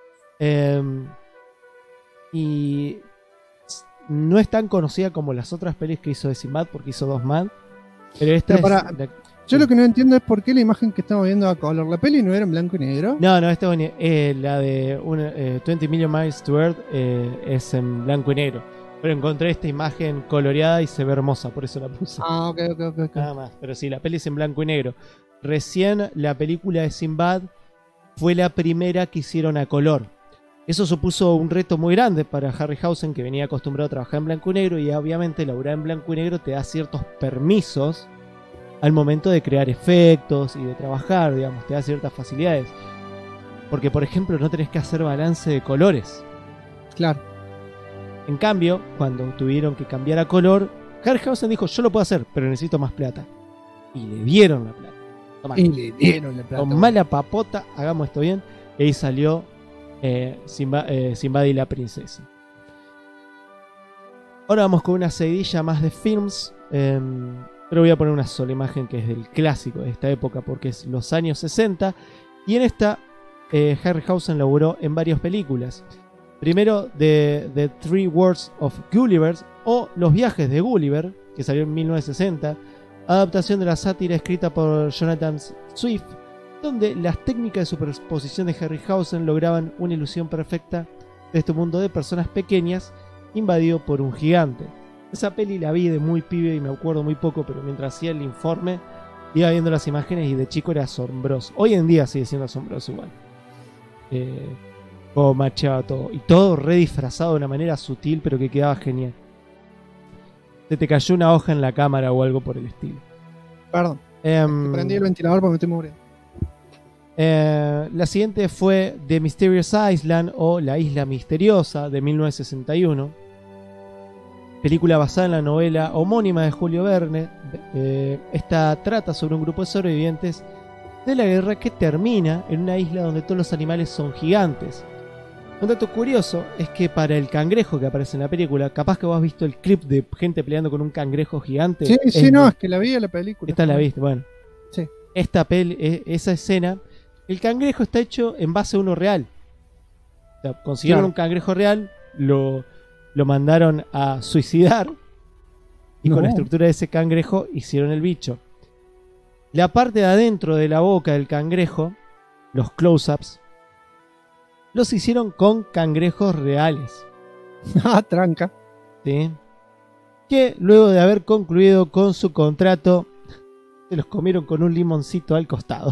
Y no es tan conocida como las otras pelis que hizo de Sinbad, porque hizo 2 más. Pero esta Yo lo que no entiendo es por qué la imagen que estamos viendo a color. ¿La peli no era en blanco y negro? No, esta es la de 20 Million Miles to Earth, es en blanco y negro. Pero encontré esta imagen coloreada y se ve hermosa, por eso la puse. Ah, ok. Nada más. Pero sí, la peli es en blanco y negro. Recién la película de Sinbad fue la primera que hicieron a color. Eso supuso un reto muy grande para Harryhausen, que venía acostumbrado a trabajar en blanco y negro, y obviamente laburar en blanco y negro te da ciertos permisos al momento de crear efectos y de trabajar, digamos, te da ciertas facilidades. Porque, por ejemplo, no tenés que hacer balance de colores. Claro. En cambio, cuando tuvieron que cambiar a color, Harryhausen dijo, yo lo puedo hacer, pero necesito más plata. Y le dieron la plata. Con mala papota, hagamos esto bien. Y ahí salió Sinbad y la Princesa. Ahora vamos con una seguidilla más de films. Pero voy a poner una sola imagen que es del clásico de esta época, porque es los años 60. Y en esta Harryhausen laburó en varias películas. Primero The Three Words of Gulliver, o Los viajes de Gulliver, que salió en 1960. Adaptación de la sátira escrita por Jonathan Swift, donde las técnicas de superposición de Harryhausen lograban una ilusión perfecta de este mundo de personas pequeñas invadido por un gigante. Esa peli la vi de muy pibe y me acuerdo muy poco, pero mientras hacía el informe iba viendo las imágenes y de chico era asombroso. Hoy en día sigue siendo asombroso igual. Como macheaba todo. Y todo re disfrazado de una manera sutil, pero que quedaba genial. Se te cayó una hoja en la cámara o algo por el estilo. Perdón. Prendí el ventilador porque me estoy muriendo. La siguiente fue The Mysterious Island, o La Isla Misteriosa, de 1961. Película basada en la novela homónima de Julio Verne. Esta trata sobre un grupo de sobrevivientes de la guerra que termina en una isla donde todos los animales son gigantes. Un dato curioso es que para el cangrejo que aparece en la película, capaz que vos has visto el clip de gente peleando con un cangrejo gigante. Sí, es que la vi en la película. Esta la viste, bueno. Sí. Esa escena, el cangrejo está hecho en base a uno real. O sea, consiguieron un cangrejo real, lo mandaron a suicidar y con la estructura de ese cangrejo hicieron el bicho. La parte de adentro de la boca del cangrejo, los close-ups, los hicieron con cangrejos reales. Ah, tranca. ¿Sí? Que luego de haber concluido con su contrato, se los comieron con un limoncito al costado.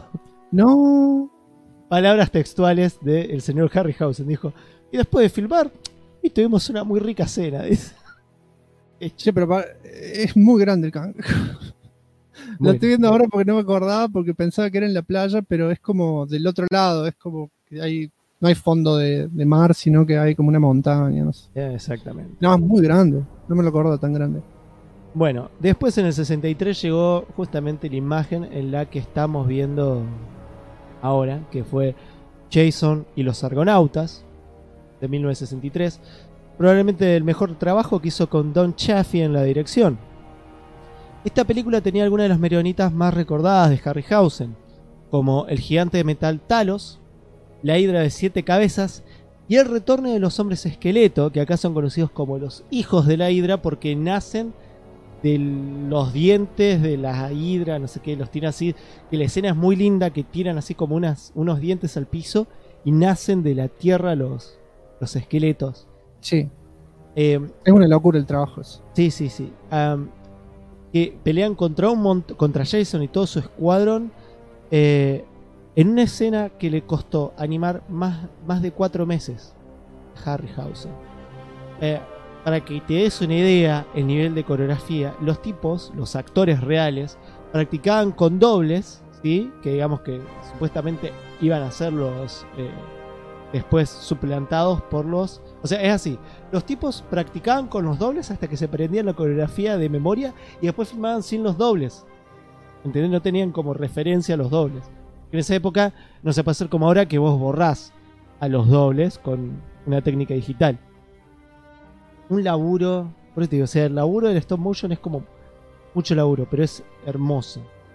No. Palabras textuales del señor Harryhausen. Dijo, y después de filmar, y tuvimos una muy rica cena. Dice. Che, pero es muy grande el cangrejo. Lo estoy viendo ahora porque no me acordaba, porque pensaba que era en la playa, pero es como del otro lado, es como que no hay fondo de mar, sino que hay como una montaña, no sé. Exactamente. No, es muy grande, no me lo acordaba tan grande. Bueno, después en el 63 llegó justamente la imagen en la que estamos viendo ahora, que fue Jason y los Argonautas, de 1963. Probablemente el mejor trabajo que hizo con Don Chaffee en la dirección. Esta película tenía algunas de las marionetas más recordadas de Harryhausen, como el gigante de metal Talos, la hidra de 7 cabezas y el retorno de los hombres esqueleto, que acá son conocidos como los hijos de la hidra porque nacen de los dientes de la hidra, no sé qué, los tiran así, que la escena es muy linda, que tiran así como unos dientes al piso y nacen de la tierra los esqueletos. Sí. Es una locura el trabajo eso. Sí. Que pelean contra Jason y todo su escuadrón en una escena que le costó animar más de 4 meses a Harryhausen. Para que te des una idea el nivel de coreografía, los actores reales, practicaban con dobles, ¿sí? Que digamos que supuestamente iban a ser los después suplantados por los... O sea, es así. Los tipos practicaban con los dobles hasta que se aprendían la coreografía de memoria y después filmaban sin los dobles. ¿Entendés? No tenían como referencia los dobles. En esa época no se puede hacer como ahora, que vos borrás a los dobles con una técnica digital. Un laburo... Por eso te digo, o sea, el laburo del stop motion es como mucho laburo, pero es hermoso.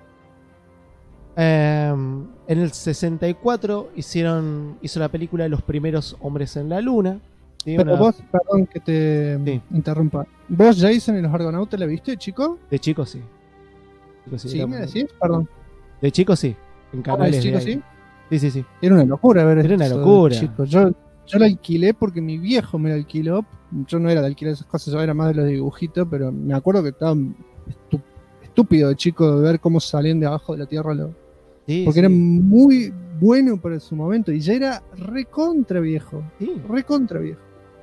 En el 64 hizo la película Los primeros hombres en la luna. ¿Sí? Pero vos, perdón que te interrumpa. ¿Vos, Jason y los Argonautas, la viste, chico? De chico sí. ¿Sí me decís? Perdón. De chico sí. En canales chico, de sí. Sí. Era una locura ver Era eso, una locura. Chico. Yo la alquilé porque mi viejo me la alquiló. Yo no era de alquilar esas cosas, yo era más de los dibujitos, pero me acuerdo que estaba estúpido de chico de ver cómo salían de abajo de la tierra porque era muy bueno para su momento y ya era recontra viejo. Sí. Recontra viejo.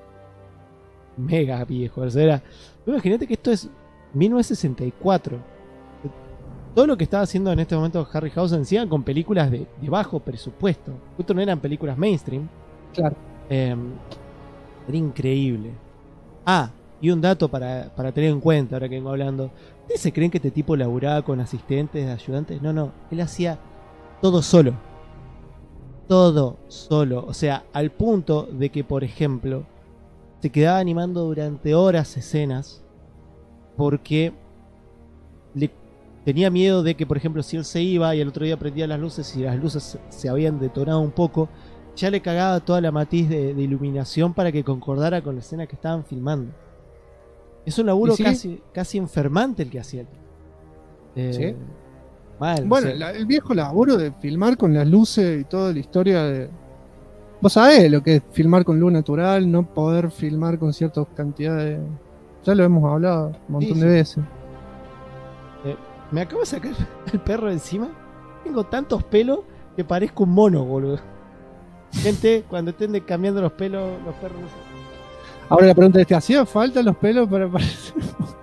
Mega viejo. O sea, imagínate que esto es 1964. Todo lo que estaba haciendo en este momento Harryhausen encima con películas de bajo presupuesto. Esto no eran películas mainstream. Claro. Era increíble. Y un dato para tener en cuenta ahora que vengo hablando. ¿Ustedes se creen que este tipo laburaba con asistentes, ayudantes? No. Él hacía todo solo. Todo solo. O sea, al punto de que, por ejemplo, se quedaba animando durante horas escenas porque tenía miedo de que, por ejemplo, si él se iba y el otro día prendía las luces y las luces se habían detonado un poco, ya le cagaba toda la matiz de iluminación para que concordara con la escena que estaban filmando. Es un laburo casi enfermante el que hacía. ¿Sí? Mal. Bueno, o sea, el viejo laburo de filmar con las luces y toda la historia de... Vos sabés lo que es filmar con luz natural, no poder filmar con ciertas cantidades de... Ya lo hemos hablado un montón de veces. Me acabo de sacar el perro de encima. Tengo tantos pelos que parezco un mono, boludo. Gente, cuando estén cambiando los pelos, los perros... Ahora la pregunta es, ¿te hacían falta los pelos para parecer?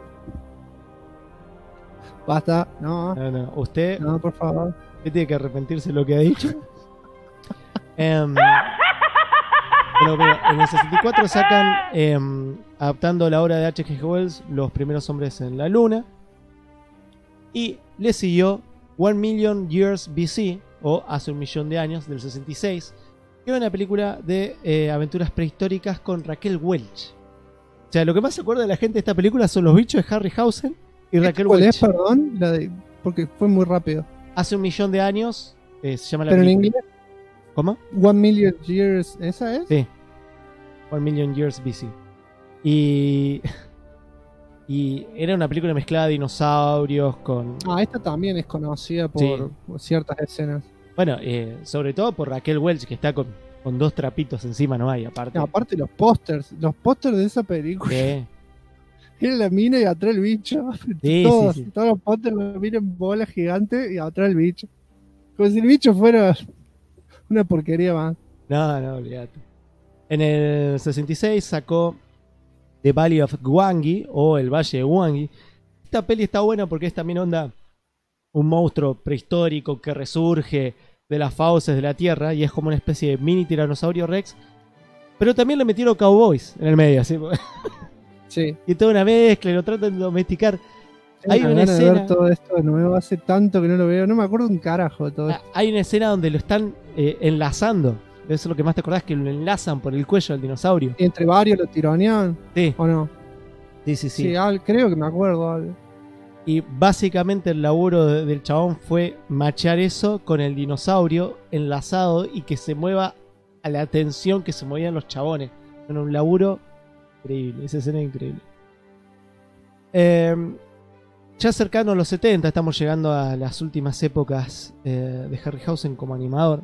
Basta, no. Usted... No, por favor. Usted tiene que arrepentirse de lo que ha dicho. Pero en el 64 sacan, adaptando la obra de H.G. Wells, Los primeros hombres en la luna. Y le siguió 1 Million Years BC, o Hace 1.000.000 de años, del 66, que era una película de aventuras prehistóricas con Raquel Welch. O sea, lo que más se acuerda de la gente de esta película son los bichos de Harryhausen y Raquel ¿Cuál Welch. es, perdón? Porque fue muy rápido. Hace 1.000.000 de años, se llama la ¿Pero en película. inglés? ¿Cómo? 1 Million Years, ¿esa es? Sí. 1 Million Years BC. Y era una película mezclada de dinosaurios con... Esta también es conocida por ciertas escenas. Bueno, sobre todo por Raquel Welch, que está con 2 trapitos encima, no hay, aparte. No, aparte los pósters de esa película. Era la mina y atrás el bicho. Todos los pósters la mina en bola gigante y atrás el bicho. Como si el bicho fuera una porquería más. No, olvídate. En el 66 sacó The Valley of Gwangi o El Valle de Gwangi. Esta peli está buena porque es también onda un monstruo prehistórico que resurge de las fauces de la tierra y es como una especie de mini tiranosaurio Rex. Pero también le metieron cowboys en el medio, ¿sí? Sí. Y toda una mezcla y lo tratan de domesticar. Hay Tengo una ganas de ver escena. todo esto de nuevo. Hace tanto que no lo veo. No me acuerdo un carajo de todo esto. Hay una escena donde lo están enlazando. Eso es lo que más te acordás, que lo enlazan por el cuello al dinosaurio. Y entre varios lo tironeaban. Sí, ¿O no? sí. Sí, creo que me acuerdo algo. Y básicamente el laburo del chabón fue machear eso con el dinosaurio enlazado y que se mueva a la tensión que se movían los chabones. Bueno, un laburo increíble, esa escena es increíble. Ya cercano a los 70, estamos llegando a las últimas épocas de Harryhausen como animador.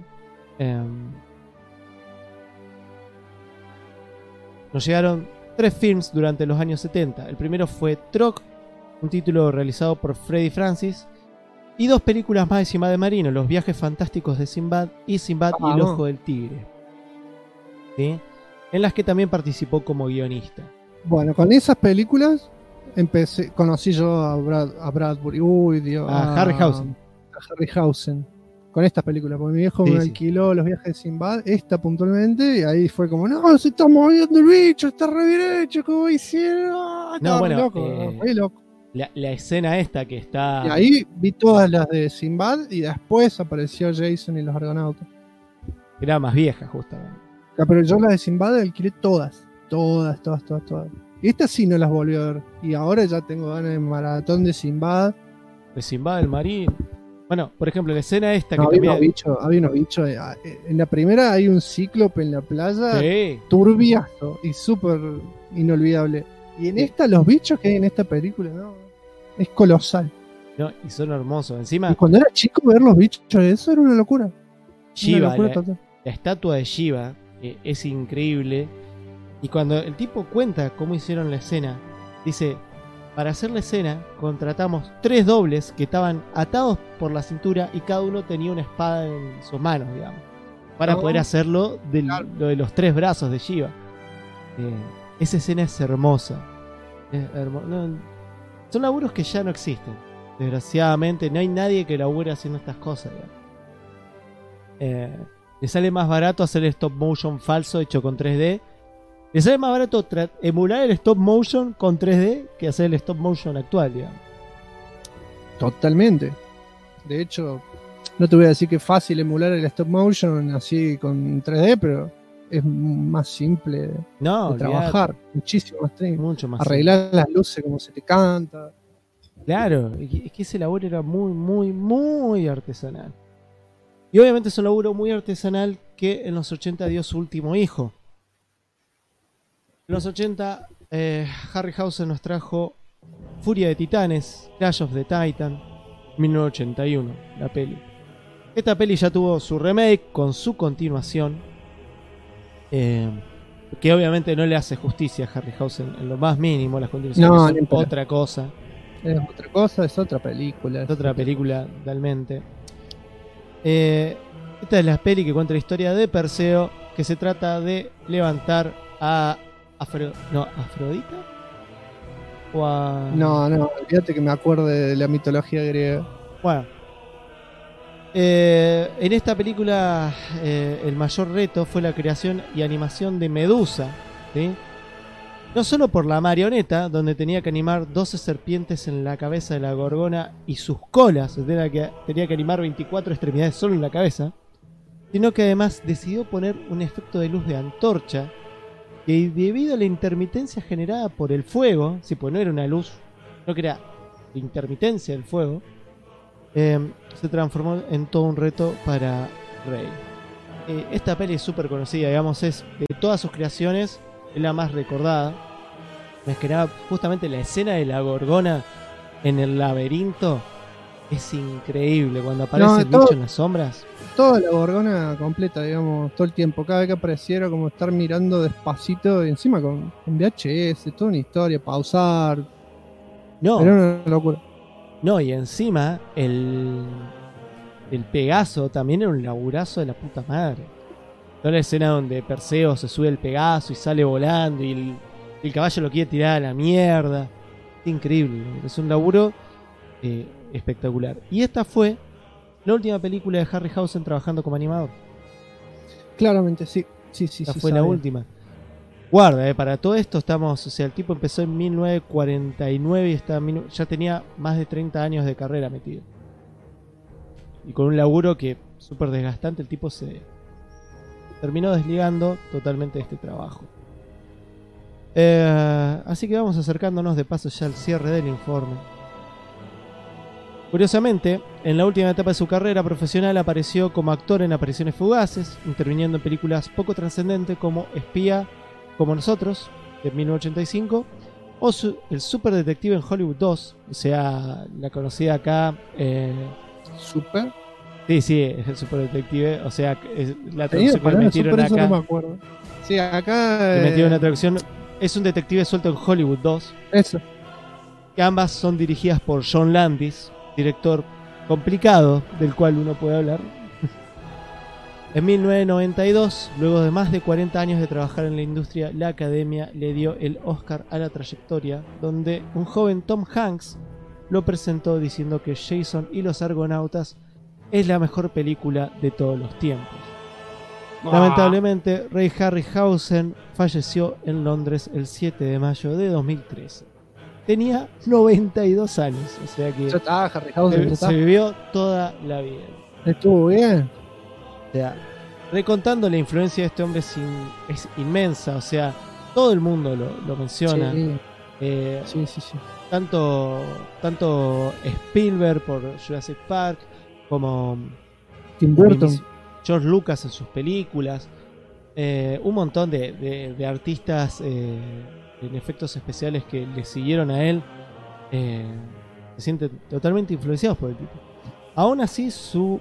Nos llegaron 3 films durante los años 70. El primero fue Troc, un título realizado por Freddie Francis, y 2 películas más de Sinbad de Marino, Los viajes fantásticos de Sinbad y Sinbad y el ojo del tigre, ¿sí? En las que también participó como guionista. Bueno, con esas películas conocí yo a Bradbury. Uy, Dios. A Harryhausen. A Harryhausen. Con estas películas, porque mi viejo Sí, me sí. alquiló Los viajes de Sinbad, esta puntualmente, y ahí fue como, no, se está moviendo el bicho, está re derecho, como hicieron. No, Estaba bueno, re loco, re loco. La escena esta que está... Y ahí vi todas las de Sinbad y después apareció Jason y los Argonautas. Era más vieja, justamente. Ya, pero yo las de Sinbad alquilé todas. Todas. Y estas sí no las volví a ver. Y ahora ya tengo ganas de maratón de Sinbad. De Sinbad del Marín. Bueno, por ejemplo, la escena esta No, que había también... unos bichos. En la primera hay un cíclope en la playa. Sí. Turbiazo y súper inolvidable. Y en esta, los bichos que hay en esta película, ¿no? Es colosal. No, y son hermosos. Y Encima, cuando era chico ver los bichos, eso era una locura. Shiva, Una locura la, total. la estatua de Shiva, es increíble. Y cuando el tipo cuenta cómo hicieron la escena, dice, para hacer la escena contratamos 3 dobles que estaban atados por la cintura y cada uno tenía una espada en sus manos, digamos, para Oh, poder hacerlo claro. lo de los 3 brazos de Shiva. Esa escena es hermosa. No, son laburos que ya no existen. Desgraciadamente, no hay nadie que labure haciendo estas cosas, digamos. Le sale más barato hacer el stop motion falso hecho con 3D. Le sale más barato emular el stop motion con 3D que hacer el stop motion actual, digamos. Totalmente. De hecho, no te voy a decir que es fácil emular el stop motion así con 3D, pero es más simple de No, trabajar. Muchísimo más simple. mucho más Arreglar las luces como se te canta. simple. Claro, es que ese laburo era muy artesanal. Y obviamente es un laburo muy artesanal que en los 80 dio su último hijo. En los 80, Harryhausen nos trajo Furia de Titanes, Clash of the Titan, 1981, la peli. Esta peli ya tuvo su remake con su continuación, que obviamente no le hace justicia a Harryhausen en lo más mínimo. Las continuaciones No, son ni en pedo. otra cosa, Es otra cosa, es otra película. es otra película totalmente. Esta es la peli que cuenta la historia de Perseo, que se trata de levantar a ¿Afrodita? ¿O a... No, olvídate que me acuerde de la mitología griega. Bueno. En esta película el mayor reto fue la creación y animación de Medusa, ¿sí? No solo por la marioneta, donde tenía que animar 12 serpientes en la cabeza de la gorgona y sus colas, tenía que animar 24 extremidades solo en la cabeza, sino que además decidió poner un efecto de luz de antorcha que, debido a la intermitencia generada por el fuego, si pues no era una luz, no que era la intermitencia del fuego, se transformó en todo un reto para Rey. Esta peli es súper conocida, digamos, es de todas sus creaciones, es la más recordada. Más que nada, justamente la escena de la gorgona en el laberinto es increíble. Cuando aparece el bicho en las sombras. Toda la gorgona completa, digamos, todo el tiempo. Cada vez que apareciera, como estar mirando despacito, y encima con VHS, toda una historia, pausar. No. Era una locura. No, y encima el Pegaso también era un laburazo de la puta madre. Toda la escena donde Perseo se sube al Pegaso y sale volando y el caballo lo quiere tirar a la mierda. Es increíble, es un laburo espectacular. Y esta fue la última película de Harryhausen trabajando como animador. Claramente, sí. Esta fue la última. Guarda, para todo esto estamos, o sea, el tipo empezó en 1949 y ya tenía más de 30 años de carrera metido. Y con un laburo que súper desgastante, el tipo se terminó desligando totalmente de este trabajo. Así que vamos acercándonos de paso ya al cierre del informe. Curiosamente, en la última etapa de su carrera profesional apareció como actor en apariciones fugaces, interviniendo en películas poco trascendentes como Espía como nosotros, de 1985, o el Superdetective en Hollywood 2, o sea, la conocida acá... ¿Super? Sí, es el Superdetective, o sea, es la traducción que metieron acá. No me acuerdo. Sí, acá... Que metieron una traducción, es un detective suelto en Hollywood 2. Eso. Que ambas son dirigidas por John Landis, director complicado del cual uno puede hablar. En 1992, luego de más de 40 años de trabajar en la industria, la Academia le dio el Oscar a la trayectoria, donde un joven Tom Hanks lo presentó diciendo que Jason y los Argonautas es la mejor película de todos los tiempos. Lamentablemente, Ray Harryhausen falleció en Londres el 7 de mayo de 2013. Tenía 92 años, o sea que ya está, Harryhausen, se vivió toda la vida. Estuvo bien. O sea, recontando la influencia de este hombre es inmensa, o sea, todo el mundo lo menciona. Sí. Tanto Spielberg por Jurassic Park, como Tim Burton, George Lucas en sus películas, un montón de artistas en efectos especiales que le siguieron a él, se sienten totalmente influenciados por el tipo. Aún así su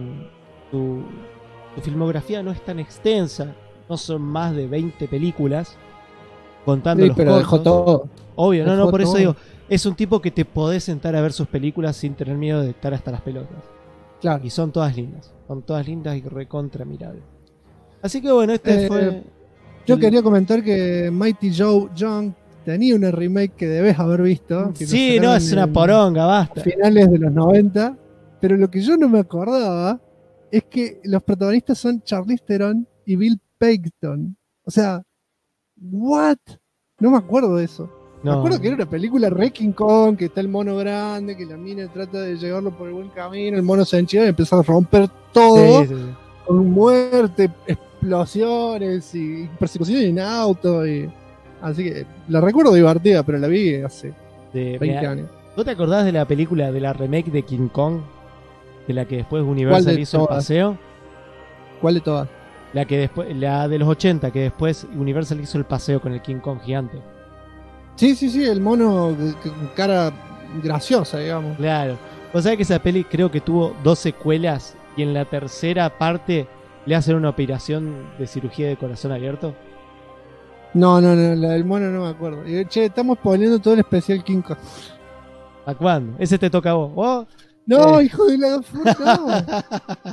filmografía no es tan extensa, no son más de 20 películas, contando los pero cortos. dejó todo. Obvio, Dejó por eso todo. digo, es un tipo que te podés sentar a ver sus películas sin tener miedo de estar hasta las pelotas. Claro. Y son todas lindas y recontra mirables. Así que bueno, fue... Yo quería comentar que Mighty Joe Young tenía una remake que debes haber visto. Que sí, no, es una poronga, basta. Finales de los 90. Pero lo que yo no me acordaba es que los protagonistas son Charlize Theron y Bill Paxton. O sea, ¿what? No me acuerdo de eso. No. Me acuerdo que era una película re King Kong, que está el mono grande, que la mina trata de llevarlo por el buen camino, el mono se enchina y empieza a romper todo, Sí. con muerte, explosiones y persecuciones en auto. Así que la recuerdo divertida, pero la vi hace 20 años. ¿Vos te acordás de la película, de la remake de King Kong? De la que después Universal hizo el paseo. ¿Cuál de todas? La de los 80, que después Universal hizo el paseo con el King Kong gigante. Sí, el mono con cara graciosa, digamos. Claro. Vos sabés que esa peli creo que tuvo 2 secuelas y en la tercera parte le hacen una operación de cirugía de corazón abierto. No, la del mono no me acuerdo. Che, estamos poniendo todo el especial King Kong. ¿A cuándo? Ese te toca a vos. ¿Vos? No, hijo de la puta.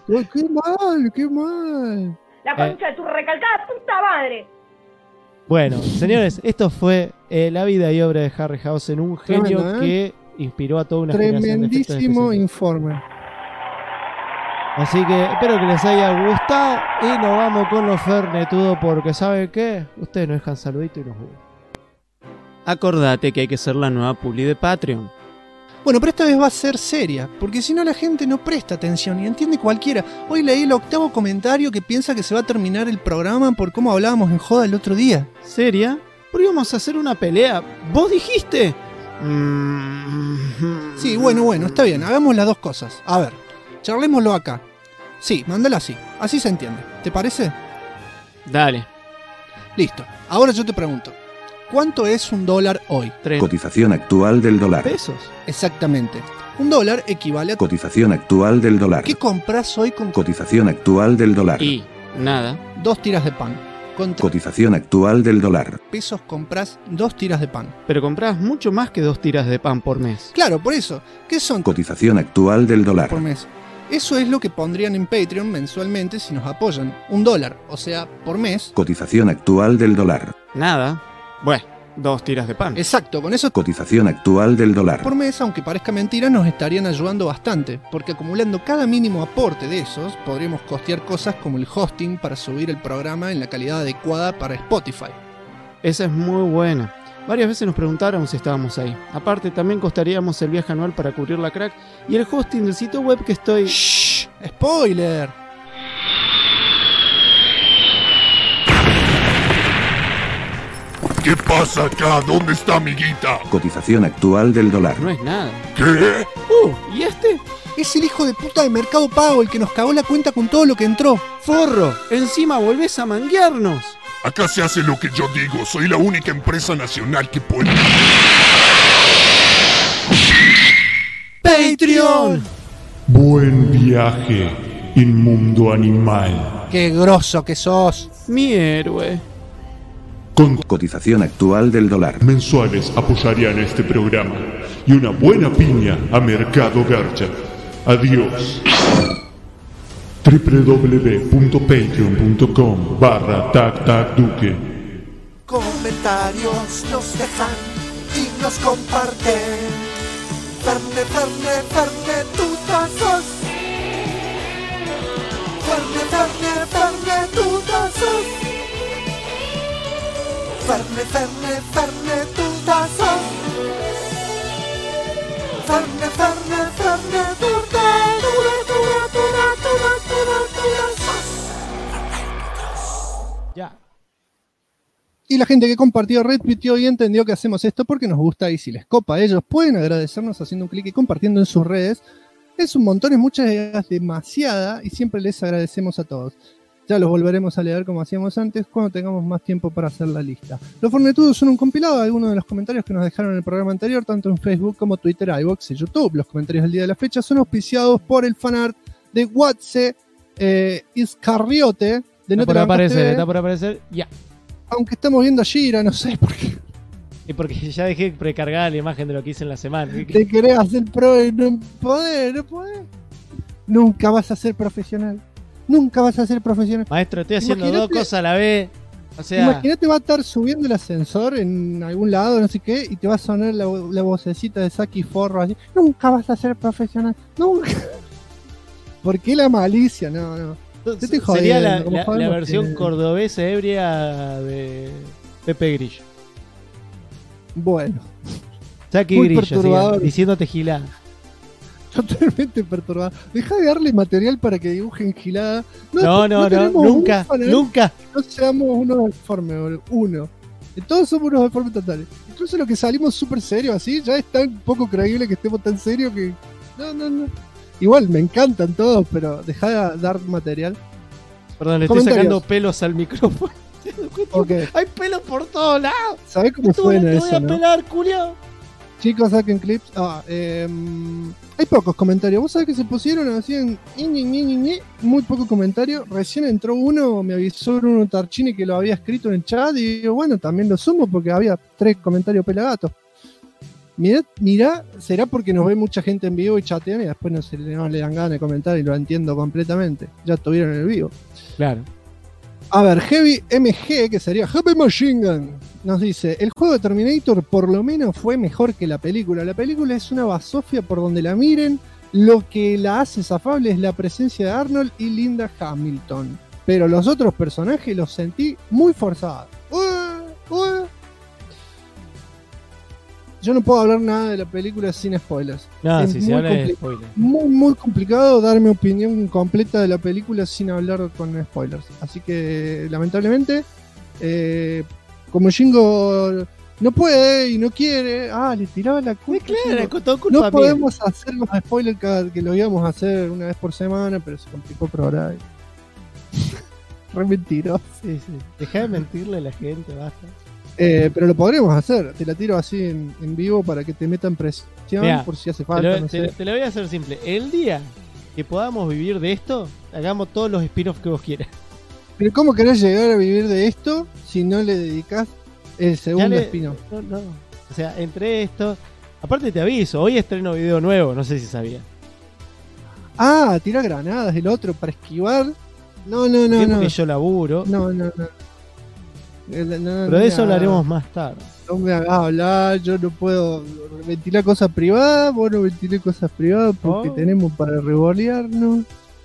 Qué mal. La concha de tu recalcada puta madre. Bueno, señores, esto fue la vida y obra de Harryhausen, un genio Tremendo, que inspiró a toda una generación de efectos tremendísimo especiales. informe. Así que espero que les haya gustado y nos vamos con los fernetudos porque ¿saben qué? Ustedes nos dejan saludito y nos vemos. Acordate que hay que ser la nueva publi de Patreon. Bueno, pero esta vez va a ser seria, porque si no la gente no presta atención y entiende cualquiera. Hoy leí el 8º comentario que piensa que se va a terminar el programa por cómo hablábamos en joda el otro día. ¿Seria? ¿Por qué íbamos a hacer una pelea? ¿Vos dijiste? Sí, bueno, está bien, hagamos las dos cosas. A ver, charlémoslo acá. Sí, mándala así se entiende. ¿Te parece? Dale. Listo, ahora yo te pregunto. ¿Cuánto es $1 hoy? Cotización actual del dólar. ¿Pesos? Exactamente. $1 equivale a... Cotización actual del dólar. ¿Qué compras hoy con... Cotización actual del dólar. Y nada. 2 tiras de pan. Cotización actual del dólar. Pesos compras 2 tiras de pan. Pero compras mucho más que 2 tiras de pan por mes. Claro, por eso. ¿Qué son? Cotización actual del dólar. Por mes. Eso es lo que pondrían en Patreon mensualmente si nos apoyan. $1, o sea, por mes. Cotización actual del dólar. Nada. Bueno, 2 tiras de pan. Exacto, con eso Cotización actual del dólar. por mes, aunque parezca mentira, nos estarían ayudando bastante, porque acumulando cada mínimo aporte de esos, podríamos costear cosas como el hosting para subir el programa en la calidad adecuada para Spotify. Esa es muy buena. Varias veces nos preguntaron si estábamos ahí. Aparte, también costaríamos el viaje anual para cubrir la crack y el hosting del sitio web que estoy... ¡Shh! ¡Spoiler! ¿Qué pasa acá? ¿Dónde está amiguita? Cotización actual del dólar. No es nada. ¿Qué? ¿Y este? Es el hijo de puta de Mercado Pago el que nos cagó la cuenta con todo lo que entró. ¡Forro! Encima volvés a manguearnos. Acá se hace lo que yo digo. Soy la única empresa nacional que puede... ¡Patreon! Buen viaje, inmundo animal. ¡Qué grosso que sos! Mi héroe. Con cotización actual del dólar. Mensuales apoyarían este programa y una buena piña a Mercado Garcha. Adiós. www.patreon.com/tactacduque. Comentarios nos dejan y nos comparten. Ferne, Ferne, Ferne, tutazos. Ferne, Ferne, Ferne, tutazos. Ferne, Ferne, Ferne, tutazos. Ferne, Ferne, Ferne, Ya. Y la gente que compartió, retuiteó y entendió que hacemos esto porque nos gusta y si les copa a ellos pueden agradecernos haciendo un clic y compartiendo en sus redes. Es un montón, es muchas, es demasiada y siempre les agradecemos a todos. Ya los volveremos a leer como hacíamos antes cuando tengamos más tiempo para hacer la lista. Los Fornetudos son un compilado de algunos de los comentarios que nos dejaron en el programa anterior, tanto en Facebook como Twitter, iVoox y YouTube. Los comentarios del día de la fecha son auspiciados por el fanart de Watse Iscarriote. De Está por aparecer, ya. Aunque estamos viendo a Shira, no sé por qué. Y porque ya dejé precargada la imagen de lo que hice en la semana. Te querés hacer pro y no podés. Nunca vas a ser profesional. Nunca vas a ser profesional. Maestro, estoy haciendo dos cosas a la vez. O sea, imagínate, va a estar subiendo el ascensor en algún lado, no sé qué, y te va a sonar la vocecita de Saki Forro así. Nunca vas a ser profesional. Nunca. ¿Por qué la malicia? No. Sería la versión cordobesa ebria de Pepe Grillo. Bueno. Saki Grillo, diciéndote gilada. Totalmente perturbado. Deja de darle material para que dibujen gilada. No, nunca. No seamos unos deformes, uno. Todos somos unos deformes totales. Incluso los que salimos súper serios así, ya es tan poco creíble que estemos tan serios que... No. Igual, me encantan todos, pero deja de dar material. Perdón, le estoy sacando pelos al micrófono. Okay. Hay pelos por todos lados. ¿Sabés cómo suena eso? Te voy a pelar, culiao. Chicos, saquen clips. Hay pocos comentarios. ¿Vos sabés que se pusieron así en... Muy poco comentario. Recién entró uno, me avisó Bruno Tarchini que lo había escrito en el chat y digo, bueno, también lo sumo porque había 3 comentarios pelagatos. Mirá, será porque nos ve mucha gente en vivo y chatean y después no le dan ganas de comentar y lo entiendo completamente. Ya estuvieron en el vivo. Claro. A ver, Heavy MG, que sería Heavy Machine Gun, nos dice, el juego de Terminator por lo menos fue mejor que la película. La película es una basofia por donde la miren. Lo que la hace zafable es la presencia de Arnold y Linda Hamilton. Pero los otros personajes los sentí muy forzados. Yo no puedo hablar nada de la película sin spoilers. No, si se habla de spoilers. Muy complicado dar mi opinión completa de la película sin hablar con spoilers. Así que, lamentablemente, como Shingo no puede y no quiere, le tiraba la culpa. No podemos hacer los spoilers que lo íbamos a hacer una vez por semana, pero se complicó por ahora. Re mentiroso. Sí. Deja de mentirle a la gente, basta. Pero lo podremos hacer. Te la tiro así en vivo para que te metan presión. Mirá, por si hace falta. Te lo voy a hacer simple. El día que podamos vivir de esto, hagamos todos los spin-offs que vos quieras. Pero ¿cómo querés llegar a vivir de esto si no le dedicás el segundo spin-off? No. O sea, entre esto... Aparte te aviso, hoy estreno video nuevo, no sé si sabías. Ah, tira granadas el otro para esquivar. No. Porque yo laburo. No. Pero de eso hablaremos más tarde. No me hagas hablar, yo no puedo ventilar cosas privadas, vos no ventilé cosas privadas porque tenemos para revolearnos.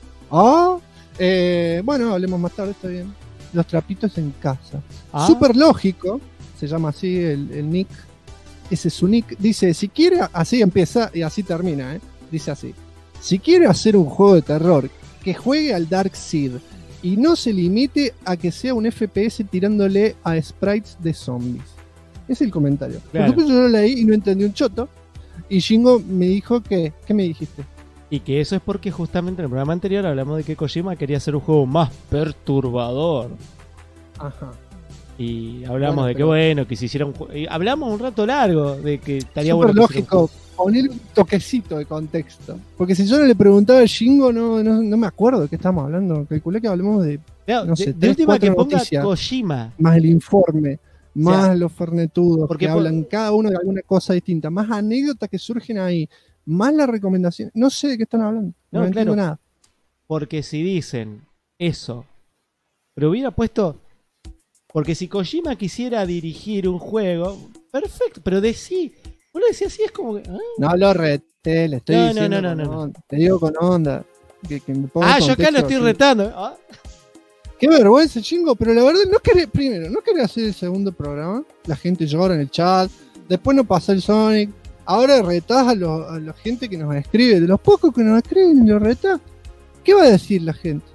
Bueno, hablemos más tarde, está bien. Los trapitos en casa. Súper lógico, se llama así el nick. Ese es su nick. Dice, si quiere, así empieza y así termina, dice así. Si quiere hacer un juego de terror, que juegue al Darkseid y no se limite a que sea un FPS tirándole a sprites de zombies. Es el comentario. Claro. Por supuesto yo lo leí y no entendí un choto. Y Shingo me dijo que... ¿Qué me dijiste? Y que eso es porque justamente en el programa anterior hablamos de que Kojima quería hacer un juego más perturbador. Ajá. Y hablamos de que si hiciera un juego... Hablamos un rato largo de que estaría Súper bueno que lógico poner un toquecito de contexto. Porque si yo no le preguntaba a Shingo, no me acuerdo de qué estamos hablando. Calculé que hablamos de... No sé, de última que ponga noticias, Kojima. Más el informe. Más o sea, los fernetudos porque que hablan cada uno de alguna cosa distinta, más anécdotas que surgen ahí, más la recomendación. No sé de qué están hablando, no entiendo nada. Porque si dicen eso, pero hubiera puesto, porque si Kojima quisiera dirigir un juego, perfecto, pero vos lo decís así, es como que... No lo reté, le estoy diciendo. No. Te digo con onda. Que me ponga yo acá lo estoy retando. Qué vergüenza, Chingo, pero la verdad no quería hacer el segundo programa. La gente llora en el chat, después no pasa el Sonic. Ahora retás a la gente que nos escribe, de los pocos que nos escriben, lo retás. ¿Qué va a decir la gente?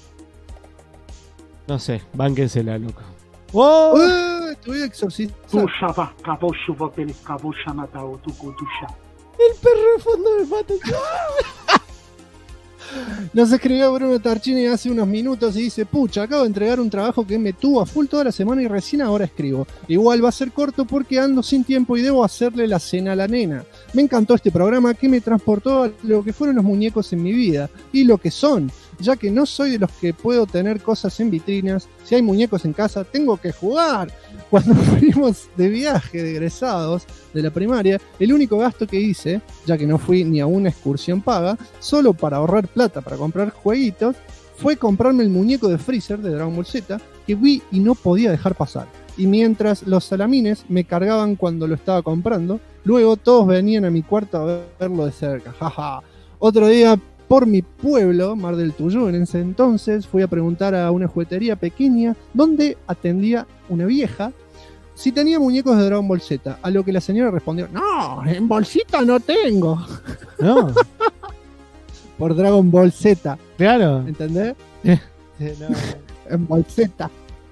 No sé, bánquensela, loco. Te voy a exorcizar. El perro de fondo me mata. Nos escribió Bruno Tarchini hace unos minutos y dice: pucha, acabo de entregar un trabajo que me tuvo a full toda la semana y recién ahora escribo. Igual va a ser corto porque ando sin tiempo y debo hacerle la cena a la nena. Me encantó este programa que me transportó a lo que fueron los muñecos en mi vida y lo que son, ya que no soy de los que puedo tener cosas en vitrinas. Si hay muñecos en casa, tengo que jugar. Cuando fuimos de viaje de egresados de la primaria, el único gasto que hice, ya que no fui ni a una excursión paga, solo para ahorrar plata para comprar jueguitos, fue comprarme el muñeco de Freezer de Dragon Ball Z, que vi y no podía dejar pasar. Y mientras los salamines me cargaban cuando lo estaba comprando, luego todos venían a mi cuarto a verlo de cerca. Jaja. Otro día, por mi pueblo, Mar del Tuyú, en ese entonces, fui a preguntar a una juguetería pequeña donde atendía una vieja si tenía muñecos de Dragon Ball Z, a lo que la señora respondió: no, en bolsita no tengo. No. Por Dragon Ball Z. Claro. ¿Entendés? No. En bolseta.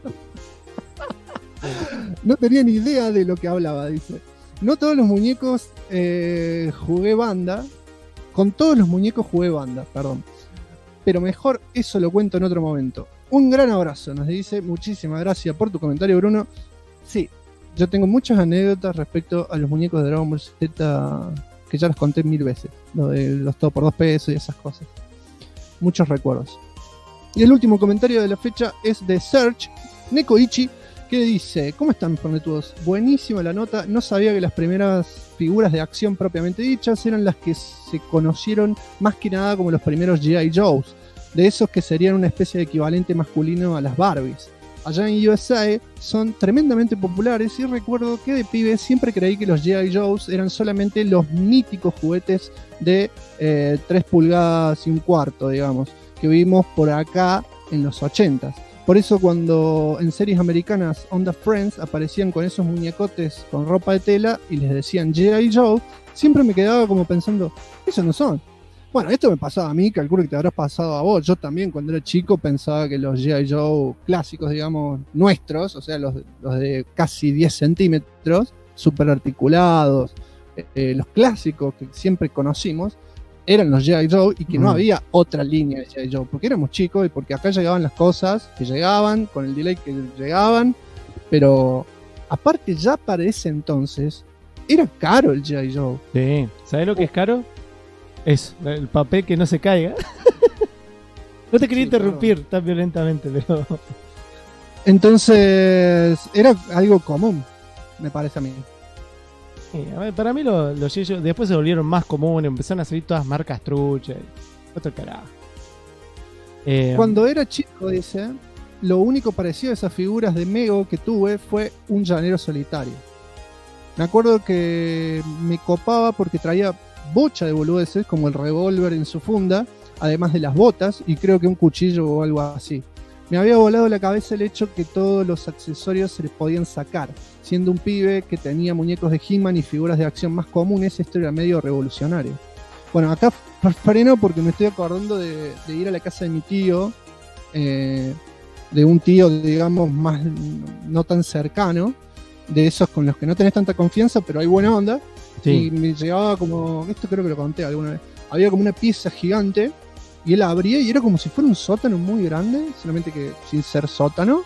No tenía ni idea de lo que hablaba, dice. No todos los muñecos jugué banda. Con todos los muñecos jugué banda, perdón. Pero mejor eso lo cuento en otro momento. Un gran abrazo, nos dice. Muchísimas gracias por tu comentario, Bruno. Sí, yo tengo muchas anécdotas respecto a los muñecos de Dragon Ball Z que ya los conté 1000 veces. Lo de los todo por 2 pesos y esas cosas. Muchos recuerdos. Y el último comentario de la fecha es de Search Nekoichi, que dice: ¿cómo están, fornetudos? Buenísima la nota. No sabía que las primeras figuras de acción propiamente dichas eran las que se conocieron más que nada como los primeros G.I. Joes, de esos que serían una especie de equivalente masculino a las Barbies. Allá en USA son tremendamente populares y recuerdo que de pibe siempre creí que los G.I. Joes eran solamente los míticos juguetes de 3 pulgadas y un cuarto, digamos, que vimos por acá en los 80s. Por eso cuando en series americanas onda Friends aparecían con esos muñecotes con ropa de tela y les decían G.I. Joe, siempre me quedaba como pensando, esos no son. Bueno, esto me pasaba a mí, calculo que te habrás pasado a vos. Yo también cuando era chico pensaba que los G.I. Joe clásicos, digamos, nuestros, o sea, los de casi 10 centímetros, súper articulados, los clásicos que siempre conocimos, eran los G.I. Joe y que no había otra línea de G.I. Joe, porque éramos chicos y porque acá llegaban las cosas que llegaban, con el delay que llegaban, pero aparte ya para ese entonces era caro el G.I. Joe. Sí, ¿sabes lo que es caro? Es el papel que no se caiga. No te quería interrumpir tan violentamente, pero... Entonces era algo común, me parece a mí. Sí, a ver, para mí los G.I. Joe después se volvieron más comunes, empezaron a salir todas marcas truchas. Otro carajo. Cuando era chico, dice, lo único parecido a esas figuras de Mego que tuve fue un llanero solitario. Me acuerdo que me copaba porque traía bocha de boludeces, como el revólver en su funda, además de las botas, y creo que un cuchillo o algo así. Me había volado la cabeza el hecho que todos los accesorios se les podían sacar. Siendo un pibe que tenía muñecos de He-Man y figuras de acción más comunes, esto era medio revolucionario. Bueno, acá freno porque me estoy acordando de ir a la casa de mi tío, de un tío, digamos, más no tan cercano, de esos con los que no tenés tanta confianza, pero hay buena onda. Sí. Y me llegaba como, esto creo que lo conté alguna vez, había como una pieza gigante y él abría y era como si fuera un sótano muy grande, solamente que sin ser sótano,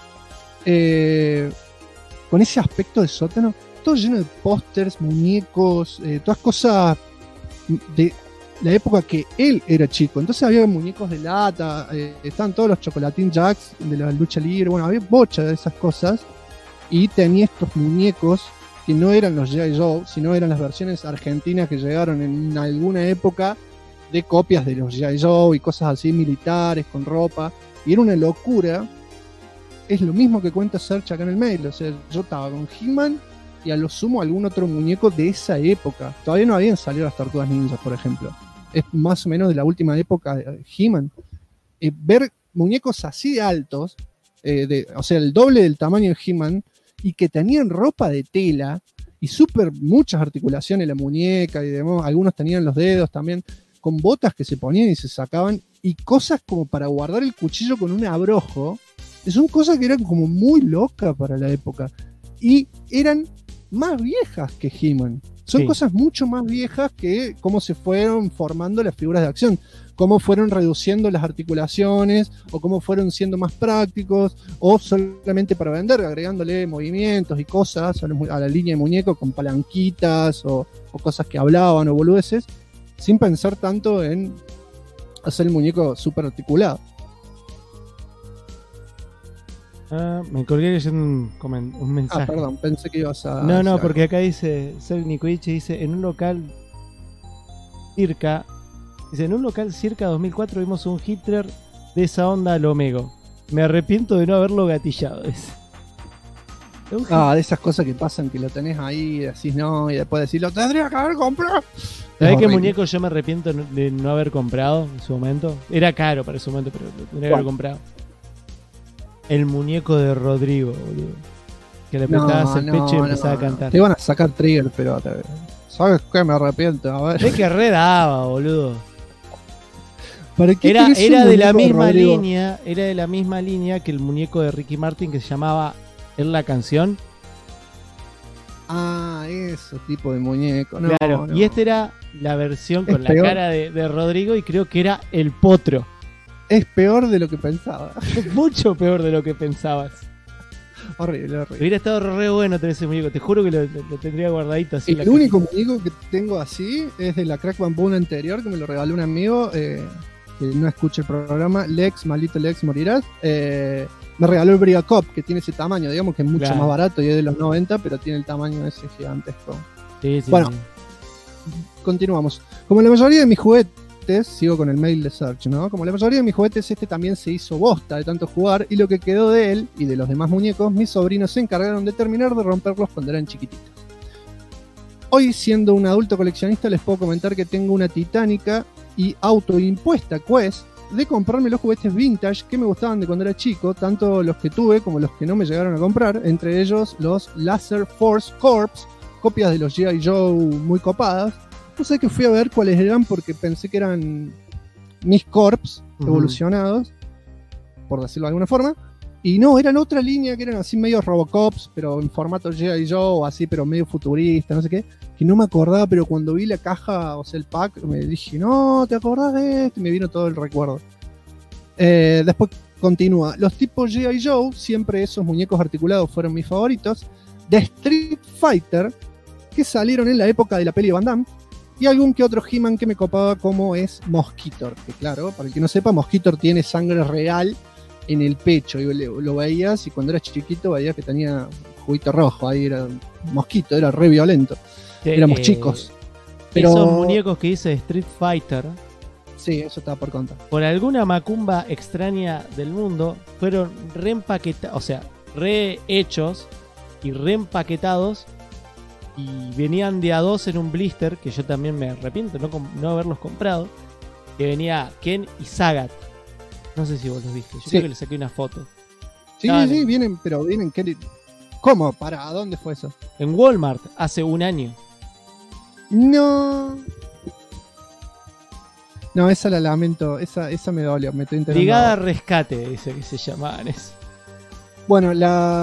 con ese aspecto de sótano, todo lleno de pósters, muñecos, todas cosas de la época que él era chico. Entonces había muñecos de lata, estaban todos los Chocolatín Jacks de la lucha libre, bueno, había bocha de esas cosas, y tenía estos muñecos que no eran los G.I. Joe, sino eran las versiones argentinas que llegaron en alguna época de copias de los G.I. Joe y cosas así militares, con ropa, y era una locura. Es lo mismo que cuenta Serge acá en el mail, o sea, yo estaba con He-Man y a lo sumo algún otro muñeco de esa época. Todavía no habían salido las Tortugas Ninjas, por ejemplo. Es más o menos de la última época de He-Man. Ver muñecos así de altos, o sea, el doble del tamaño de He-Man, y que tenían ropa de tela y muchas articulaciones en la muñeca y demás, algunos tenían los dedos también, con botas que se ponían y se sacaban, y cosas como para guardar el cuchillo con un abrojo. Son cosas que eran como muy locas para la época, y eran más viejas que He-Man. Son cosas mucho más viejas que cómo se fueron formando las figuras de acción, cómo fueron reduciendo las articulaciones, o cómo fueron siendo más prácticos, o solamente para vender, agregándole movimientos y cosas a la línea de muñeco con palanquitas o cosas que hablaban o boludeces, sin pensar tanto en hacer el muñeco súper articulado. Me colgué leyendo un mensaje. Perdón, pensé que ibas a... No, porque acá dice, Sergio Nikovici dice, en un local circa 2004 vimos un Hitler de esa onda al Omego. Me arrepiento de no haberlo gatillado. De esas cosas que pasan, que lo tenés ahí y decís no, y después decís, lo tendría que haber comprado. ¿Sabés qué muñeco yo me arrepiento de no haber comprado en su momento? Era caro para ese momento, pero lo tendría que haber comprado. El muñeco de Rodrigo, boludo. Que le apretabas el pecho y empezaba a cantar. Te iban a sacar Trigger, pero ¿sabes qué? Me arrepiento. A ver. Es que redaba, boludo. ¿Para qué era de la misma línea, era de la misma línea que el muñeco de Ricky Martin que se llamaba ¿En la canción? Ese tipo de muñeco. Claro, y esta era la versión con la cara de Rodrigo, y creo que era el potro. Es peor de lo que pensaba. Es mucho peor de lo que pensabas. Horrible. Hubiera estado re bueno tener ese muñeco. Te juro que lo tendría guardadito así. El único muñeco que tengo así es de la Crack Bamboo anterior, que me lo regaló un amigo que no escucha el programa. Lex, maldito Lex, morirás. Me regaló el Brigacop, que tiene ese tamaño, digamos que es mucho más barato y es de los 90, pero tiene el tamaño ese gigantesco. Sí, bueno, continuamos. Como la mayoría de mis juguetes, sigo con el mail de Search, ¿no? Como la mayoría de mis juguetes, este también se hizo bosta de tanto jugar, y lo que quedó de él y de los demás muñecos, mis sobrinos se encargaron de terminar de romperlos cuando eran chiquititos. Hoy, siendo un adulto coleccionista, les puedo comentar que tengo una titánica y autoimpuesta quest de comprarme los juguetes vintage que me gustaban de cuando era chico, tanto los que tuve como los que no me llegaron a comprar, entre ellos los Laser Force Corps, copias de los G.I. Joe muy copadas. No sé, que fui a ver cuáles eran porque pensé que eran mis Corps evolucionados, por decirlo de alguna forma, y no, eran otra línea que eran así medio Robocops, pero en formato G.I. Joe, así, pero medio futurista, no sé qué, que no me acordaba, pero cuando vi la caja, o sea, el pack, me dije, no, ¿te acordás de esto? Y me vino todo el recuerdo. Después continúa. Los tipos G.I. Joe, siempre esos muñecos articulados fueron mis favoritos. De Street Fighter, que salieron en la época de la peli de Van Damme. Y algún que otro He-Man que me copaba, como es Mosquitor. Que claro, para el que no sepa, Mosquitor tiene sangre real en el pecho. Y lo veías, y cuando eras chiquito veías que tenía juguito rojo. Ahí era Mosquito, era re violento. Éramos chicos. Pero esos muñecos que dice Street Fighter Sí, eso estaba por contar. por alguna macumba extraña del mundo, fueron reempaquetados, o sea, rehechos y reempaquetados. Y venían de a 2 en un blister, que yo también me arrepiento no haberlos comprado. Que venía Ken y Sagat. No sé si vos los viste. Yo creo que le saqué una foto. Sí, sí, vienen, pero vienen. ¿Cómo? ¿A dónde fue eso? En Walmart, hace un año. No. No, esa la lamento. Esa me dolió. Me estoy enterando. Brigada Rescate, dice que se llamaban eso. Bueno,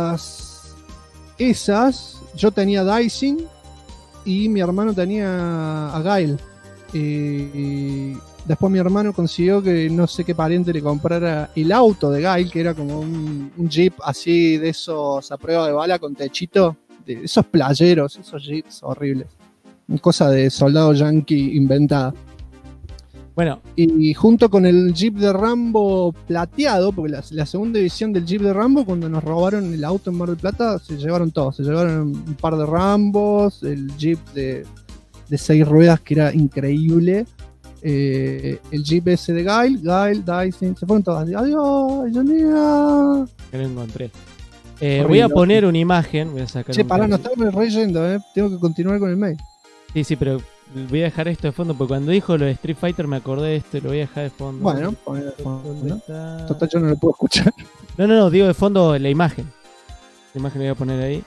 esas. Yo tenía Dicing y mi hermano tenía a Gail. Después mi hermano consiguió que no sé qué pariente le comprara el auto de Gail, que era como un jeep así de esos a prueba de bala con techito, de esos playeros, esos jeeps horribles. Cosa de soldado yankee inventada. Bueno. Y junto con el Jeep de Rambo plateado, porque la segunda edición del Jeep de Rambo, cuando nos robaron el auto en Mar del Plata, se llevaron todo. Se llevaron un par de Rambos, el Jeep de 6 ruedas, que era increíble. El Jeep ese de Gail, Dyson, se fueron todas. Adiós, Johnny. Que lo encontré. Voy a poner una imagen. Voy a sacar pará, no estamos reyendo, tengo que continuar con el mail. Sí, pero voy a dejar esto de fondo, porque cuando dijo lo de Street Fighter me acordé de esto y lo voy a dejar de fondo. Bueno, poner de fondo, ¿no? Total, yo no lo puedo escuchar. No, digo de fondo la imagen. La imagen la voy a poner ahí.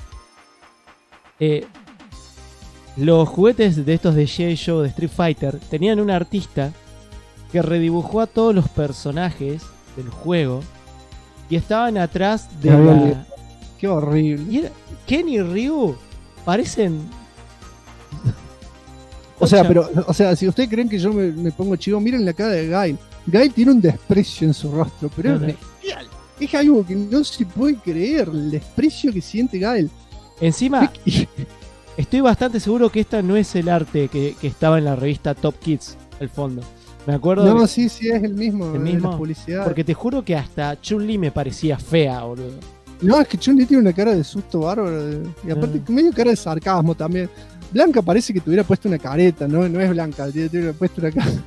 Los juguetes de estos de G.I. Joe de Street Fighter tenían un artista que redibujó a todos los personajes del juego y estaban atrás de la... Qué horrible. Y Ken y Ryu parecen... O sea, si ustedes creen que yo me pongo chivo, miren la cara de Gail. Gail tiene un desprecio en su rostro, pero es bestial. Es algo que no se puede creer, el desprecio que siente Gail. Encima, estoy bastante seguro que esta no es el arte que estaba en la revista Top Kids, al fondo. Me acuerdo. No, sí, es el mismo. El mismo. De la publicidad. Porque te juro que hasta Chun-Li me parecía fea, boludo. No, es que Chun-Li tiene una cara de susto bárbaro. Y aparte, medio cara de sarcasmo también. Blanca parece que tuviera puesto una careta, no es Blanca, tiene puesto una cara.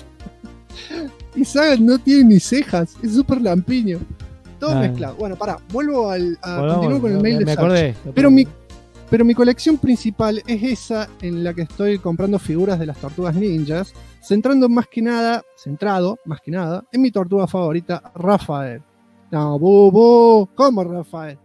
Y Sagat no tiene ni cejas, es súper lampiño. Todo mezclado. Bueno, pará, vuelvo continúo con el mail de me Sarch. acordé. Pero mi colección principal es esa en la que estoy comprando figuras de las tortugas ninjas, centrado más que nada en mi tortuga favorita, Rafael. No, ¿cómo Rafael?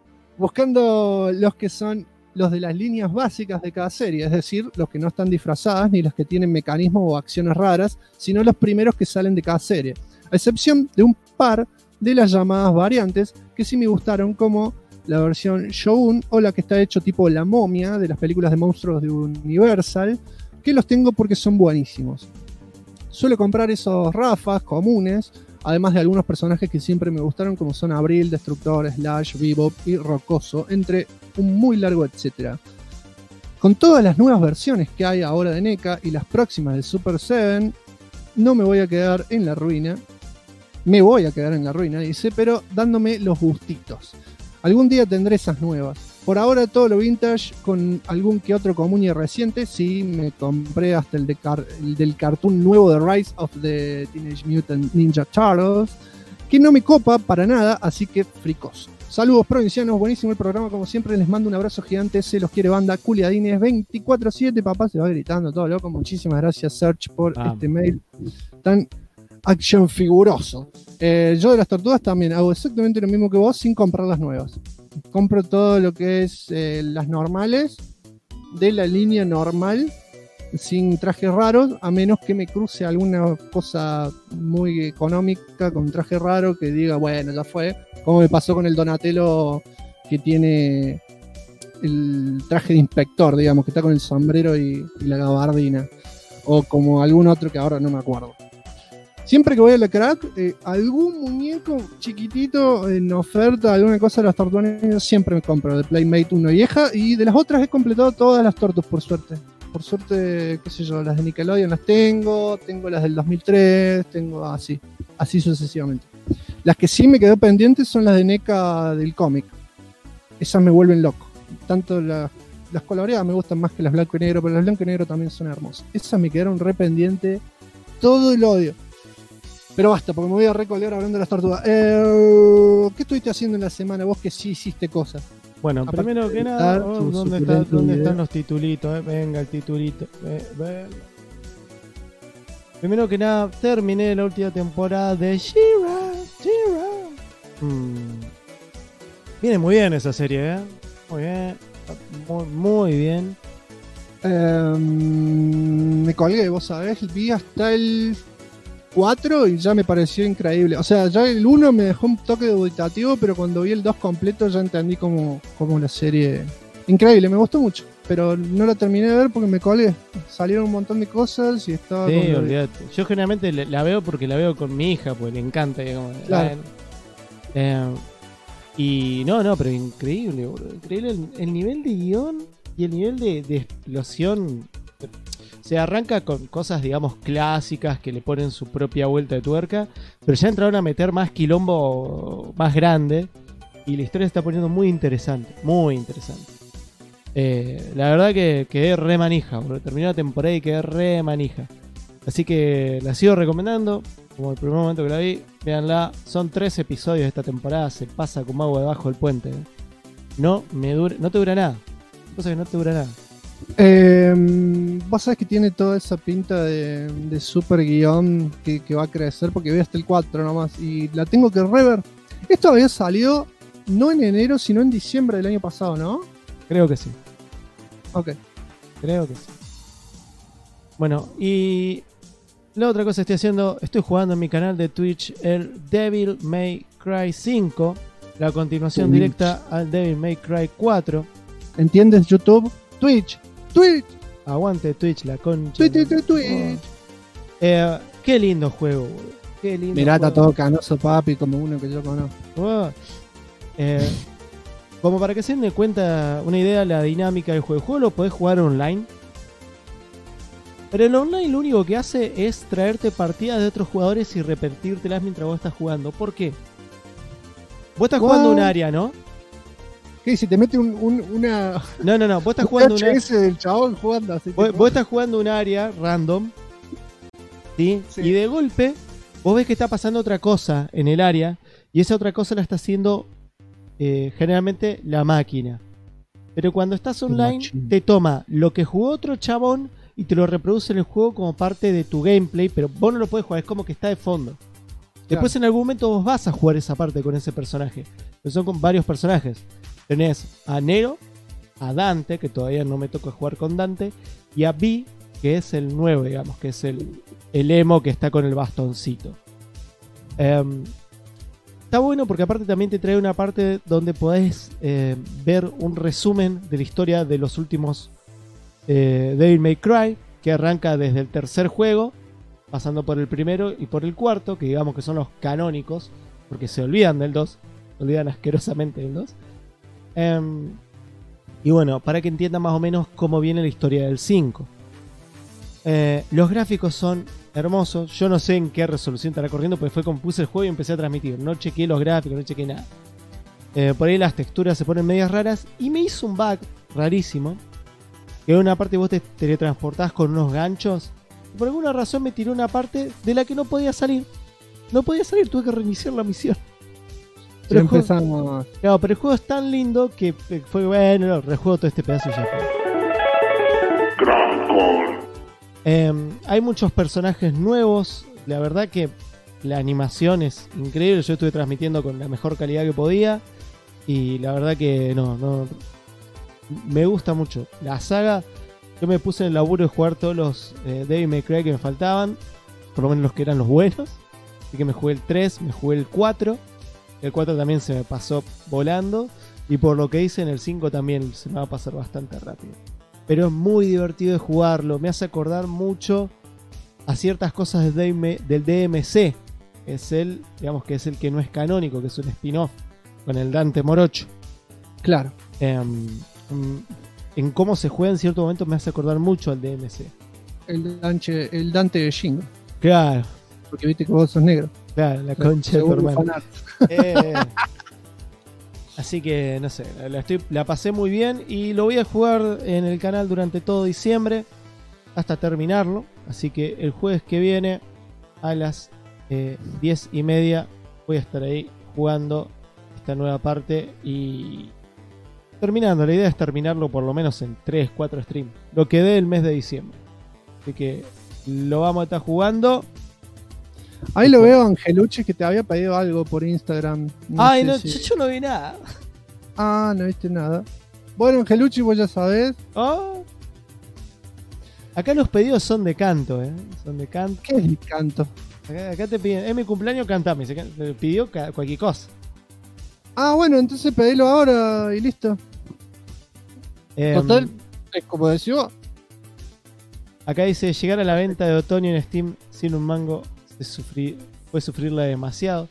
Buscando los que son los de las líneas básicas de cada serie, es decir, los que no están disfrazadas ni los que tienen mecanismos o acciones raras, sino los primeros que salen de cada serie, a excepción de un par de las llamadas variantes que sí me gustaron, como la versión Shogun o la que está hecho tipo La Momia de las películas de monstruos de Universal, que los tengo porque son buenísimos. Suelo comprar esos Rafas comunes, además de algunos personajes que siempre me gustaron, como son Abril, Destructor, Slash, Bebop y Rocoso, entre un muy largo etcétera. Con todas las nuevas versiones que hay ahora de NECA y las próximas de Super 7, no me voy a quedar en la ruina. Me voy a quedar en la ruina, dice, pero dándome los gustitos. Algún día tendré esas nuevas. Por ahora todo lo vintage con algún que otro común y reciente. Sí, me compré hasta el del cartoon nuevo de Rise of the Teenage Mutant Ninja Turtles, que no me copa para nada, así que fricoso. Saludos provincianos, buenísimo el programa como siempre, les mando un abrazo gigante, se los quiere banda, Culiadines 24/7, papá se va gritando todo loco, muchísimas gracias Serge por este mail tan action figuroso. Yo de las tortugas también hago exactamente lo mismo que vos sin comprar las nuevas. Compro todo lo que es las normales, de la línea normal, sin trajes raros, a menos que me cruce alguna cosa muy económica con traje raro que diga, bueno, ya fue. Como me pasó con el Donatello que tiene el traje de inspector, digamos, que está con el sombrero y la gabardina. O como algún otro que ahora no me acuerdo. Siempre que voy a la crack, algún muñeco chiquitito en oferta, alguna cosa de las tortugas, siempre me compro de Playmate una vieja, y de las otras he completado todas las tortus, por suerte. Por suerte, qué sé yo, las de Nickelodeon las tengo las del 2003, tengo así sucesivamente. Las que sí me quedó pendientes son las de NECA del cómic. Esas me vuelven loco. Tanto las coloreadas me gustan más que las blanco y negro, pero las blanco y negro también son hermosas. Esas me quedaron re pendientes todo el odio. Pero basta, porque me voy a recolgar hablando de las tortugas. ¿Qué estuviste haciendo en la semana? Vos que sí hiciste cosas. Bueno, Aparte primero que de nada, editar tu ¿dónde suculento están video. los titulitos? Venga, el titulito. Primero que nada, terminé la última temporada de She-Ra. Viene muy bien esa serie, ¿eh? Muy bien. Muy bien. Me colgué, vos sabés, vi hasta el 4 y ya me pareció increíble. O sea, ya el 1 me dejó un toque dubitativo, pero cuando vi el 2 completo ya entendí como la serie. Increíble, me gustó mucho, pero no la terminé de ver porque me colgué. Salieron un montón de cosas y estaba... Sí, como- olvídate. Yo generalmente la veo porque la veo con mi hija, porque le encanta. Digamos. Claro. Y no, pero increíble, boludo. Increíble el nivel de guión y el nivel de explosión. Se arranca con cosas, digamos, clásicas que le ponen su propia vuelta de tuerca, pero ya entraron a meter más quilombo más grande y la historia se está poniendo muy interesante, muy interesante. La verdad que quedé re manija, boludo. Terminó la temporada y quedé re manija. Así que la sigo recomendando. Como el primer momento que la vi, véanla. Son 3 episodios de esta temporada. Se pasa como agua debajo del puente. No te dura nada. Cosa que no te dura nada. Vos sabés que tiene toda esa pinta de super guión que va a crecer porque voy hasta el 4 nomás y la tengo que rever. Esto había salido no en enero sino en diciembre del año pasado, ¿no? Creo que sí. Ok. Creo que sí. Bueno, y la otra cosa que estoy jugando en mi canal de Twitch el Devil May Cry 5, la continuación Twitch. directa al Devil May Cry 4. ¿Entiendes? YouTube, Twitch. Aguante Twitch, la concha. Twitch. Qué lindo juego, boludo. Qué lindo Mirá, está juego. todo canoso, papi, como uno que yo conozco. Oh. Como para que se den cuenta una idea de la dinámica del juego. El juego lo podés jugar online. Pero el online lo único que hace es traerte partidas de otros jugadores y repetírtelas mientras vos estás jugando. ¿Por qué? Vos estás jugando un área, ¿no? ¿Qué? Si te mete una... No. Vos estás jugando un área. del chabón jugando así. Vos estás jugando un área random. ¿Sí? Y de golpe vos ves que está pasando otra cosa en el área. Y esa otra cosa la está haciendo generalmente la máquina. Pero cuando estás online te toma lo que jugó otro chabón y te lo reproduce en el juego como parte de tu gameplay, pero vos no lo podés jugar, es como que está de fondo. Después en algún momento vos vas a jugar esa parte con ese personaje. Pero son con varios personajes. Tenés a Nero, a Dante, que todavía no me toca jugar con Dante, y a Vi, que es el nuevo, digamos, que es el emo que está con el bastoncito. Está bueno porque aparte también te trae una parte donde podés ver un resumen de la historia de los últimos Devil May Cry, que arranca desde el tercer juego, pasando por el primero y por el cuarto, que digamos que son los canónicos, porque se olvidan del 2, se olvidan asquerosamente del 2. Y bueno, para que entiendan más o menos cómo viene la historia del 5. Los gráficos son hermosos. Yo no sé en qué resolución estará corriendo, porque fue como puse el juego y empecé a transmitir. No chequeé los gráficos, no chequeé nada. Por ahí las texturas se ponen medias raras. Y me hizo un bug rarísimo. Que en una parte vos te teletransportás con unos ganchos. Y por alguna razón me tiró una parte de la que no podía salir. No podía salir, tuve que reiniciar la misión. Pero empezamos. Claro, pero el juego es tan lindo que fue bueno, rejuego todo este pedazo y ya fue. Hay muchos personajes nuevos. La verdad que la animación es increíble. Yo estuve transmitiendo con la mejor calidad que podía. Y la verdad que no. Me gusta mucho. La saga, yo me puse en el laburo de jugar todos los Devil May Cry que me faltaban. Por lo menos los que eran los buenos. Así que me jugué el 3, me jugué el 4. El 4 también se me pasó volando. Y por lo que hice en el 5 también se me va a pasar bastante rápido. Pero es muy divertido de jugarlo. Me hace acordar mucho a ciertas cosas del DMC. Es el, digamos que es el que no es canónico, que es un spin-off con el Dante Morocho. Claro. En cómo se juega en ciertos momentos me hace acordar mucho al DMC. El Dante de Shingo. Claro. Porque viste que vos sos negro. Claro, la concha de tu hermano. Así que, no sé, la pasé muy bien y lo voy a jugar en el canal durante todo diciembre hasta terminarlo. Así que el jueves que viene a las 10:30 voy a estar ahí jugando esta nueva parte y terminando. La idea es terminarlo por lo menos en 3-4 streams, lo que dé el mes de diciembre. Así que lo vamos a estar jugando. Ahí lo veo, Angelucci, que te había pedido algo por Instagram. Ay, sé no, si- yo no vi nada. Ah, no viste nada. Bueno, Angelucci, vos ya sabés. Oh. Acá los pedidos son de canto, son de canto. ¿Qué es el canto? Acá te piden, es mi cumpleaños, cantame. Se pidió cualquier cosa. Ah, bueno, entonces pedilo ahora y listo. Total, es como decía vos. Acá dice, llegar a la venta de otoño en Steam sin un mango fue sufrirla demasiado.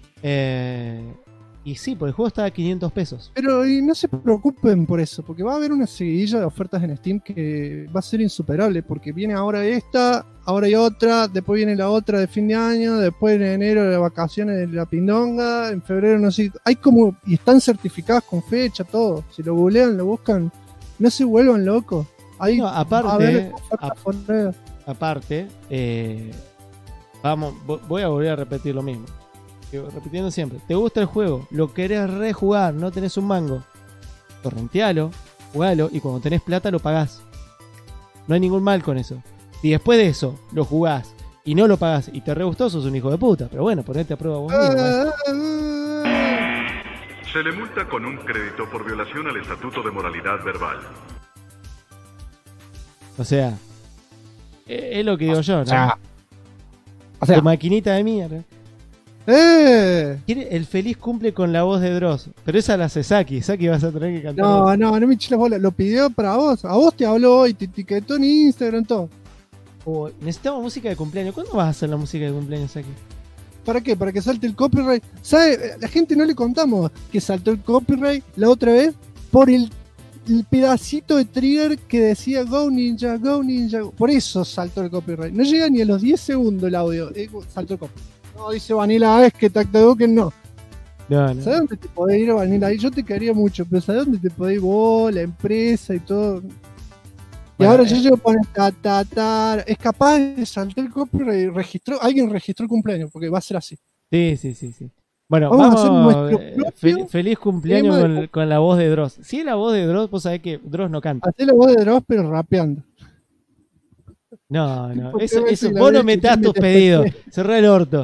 Y sí, porque el juego está a 500 pesos. Pero y no se preocupen por eso, porque va a haber una seguidilla de ofertas en Steam que va a ser insuperable, porque viene ahora esta, ahora hay otra, después viene la otra de fin de año, después en enero de vacaciones de la pindonga, en febrero no sé, hay como, y están certificadas con fecha, todo. Si lo googlean, lo buscan, no se vuelvan locos. Hay, No, va a haber aparte, ofertas forever. voy a volver a repetir lo mismo. Repitiendo siempre, ¿te gusta el juego? ¿Lo querés rejugar? ¿No tenés un mango? Torrentealo, jugalo y cuando tenés plata lo pagás. No hay ningún mal con eso. Si después de eso lo jugás y no lo pagás y te re gustó, sos un hijo de puta. Pero bueno, ponete a prueba vos mismo. Se le multa con un crédito por violación al Estatuto de Moralidad Verbal. O sea, es lo que digo yo, ¿no? O sea, tu maquinita de mierda. El feliz cumple con la voz de Dross, pero esa la hace Saki. Saki vas a tener que cantar. No me eches las bolas. Lo pidió para vos. A vos te habló hoy, te etiquetó en Instagram, todo. Necesitamos música de cumpleaños. ¿Cuándo vas a hacer la música de cumpleaños, Saki? ¿Para qué? Para que salte el copyright. ¿Sabe? La gente no le contamos que saltó el copyright la otra vez por el pedacito de trigger que decía Go Ninja, Go Ninja. Por eso saltó el copyright. No llega ni a los 10 segundos el audio. Saltó el copyright. No, dice Vanilla Ice que Tacto Duken no. No. ¿Sabes dónde te podés ir a Vanilla Ice? Yo te quería mucho, pero ¿sabes dónde te podés ir vos, la empresa y todo? Y Bueno, ahora yo llego a poner es capaz de saltar el copyright y alguien registró el cumpleaños, porque va a ser así. Sí. Bueno, Vamos a hacer vamos. nuestro propio Feliz cumpleaños tema con la voz de Dross. Si es la voz de Dross, vos sabés que Dross no canta. Hacé la voz de Dross, pero rapeando. No. ¿Por qué Eso, ves si la vos no ves que metás yo tus me pedidos. desperté? Cerrá el orto.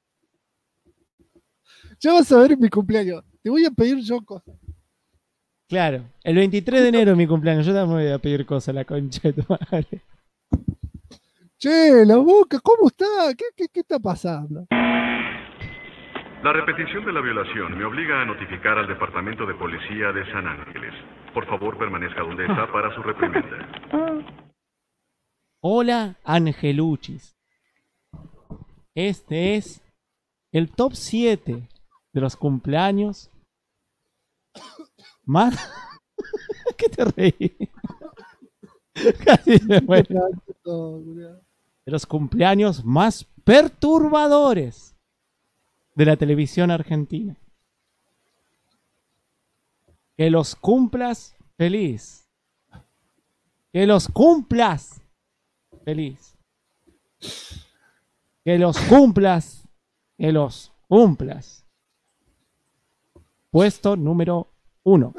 Ya vas a ver en mi cumpleaños. Te voy a pedir yo cosas. Claro, el 23 de enero es mi cumpleaños. Yo también me voy a pedir cosas, la concha de tu madre. Che, la boca, ¿cómo está? ¿Qué está pasando? La repetición de la violación me obliga a notificar al Departamento de Policía de San Ángeles. Por favor, permanezca donde está para su reprimenda. Hola, Angeluchis. Este es el top 7 de los cumpleaños más... ¿Qué te reí? Casi se muere. De los cumpleaños más perturbadores de la televisión argentina. Que los cumplas feliz. Que los cumplas feliz. Que los cumplas. Que los cumplas. Puesto número 1.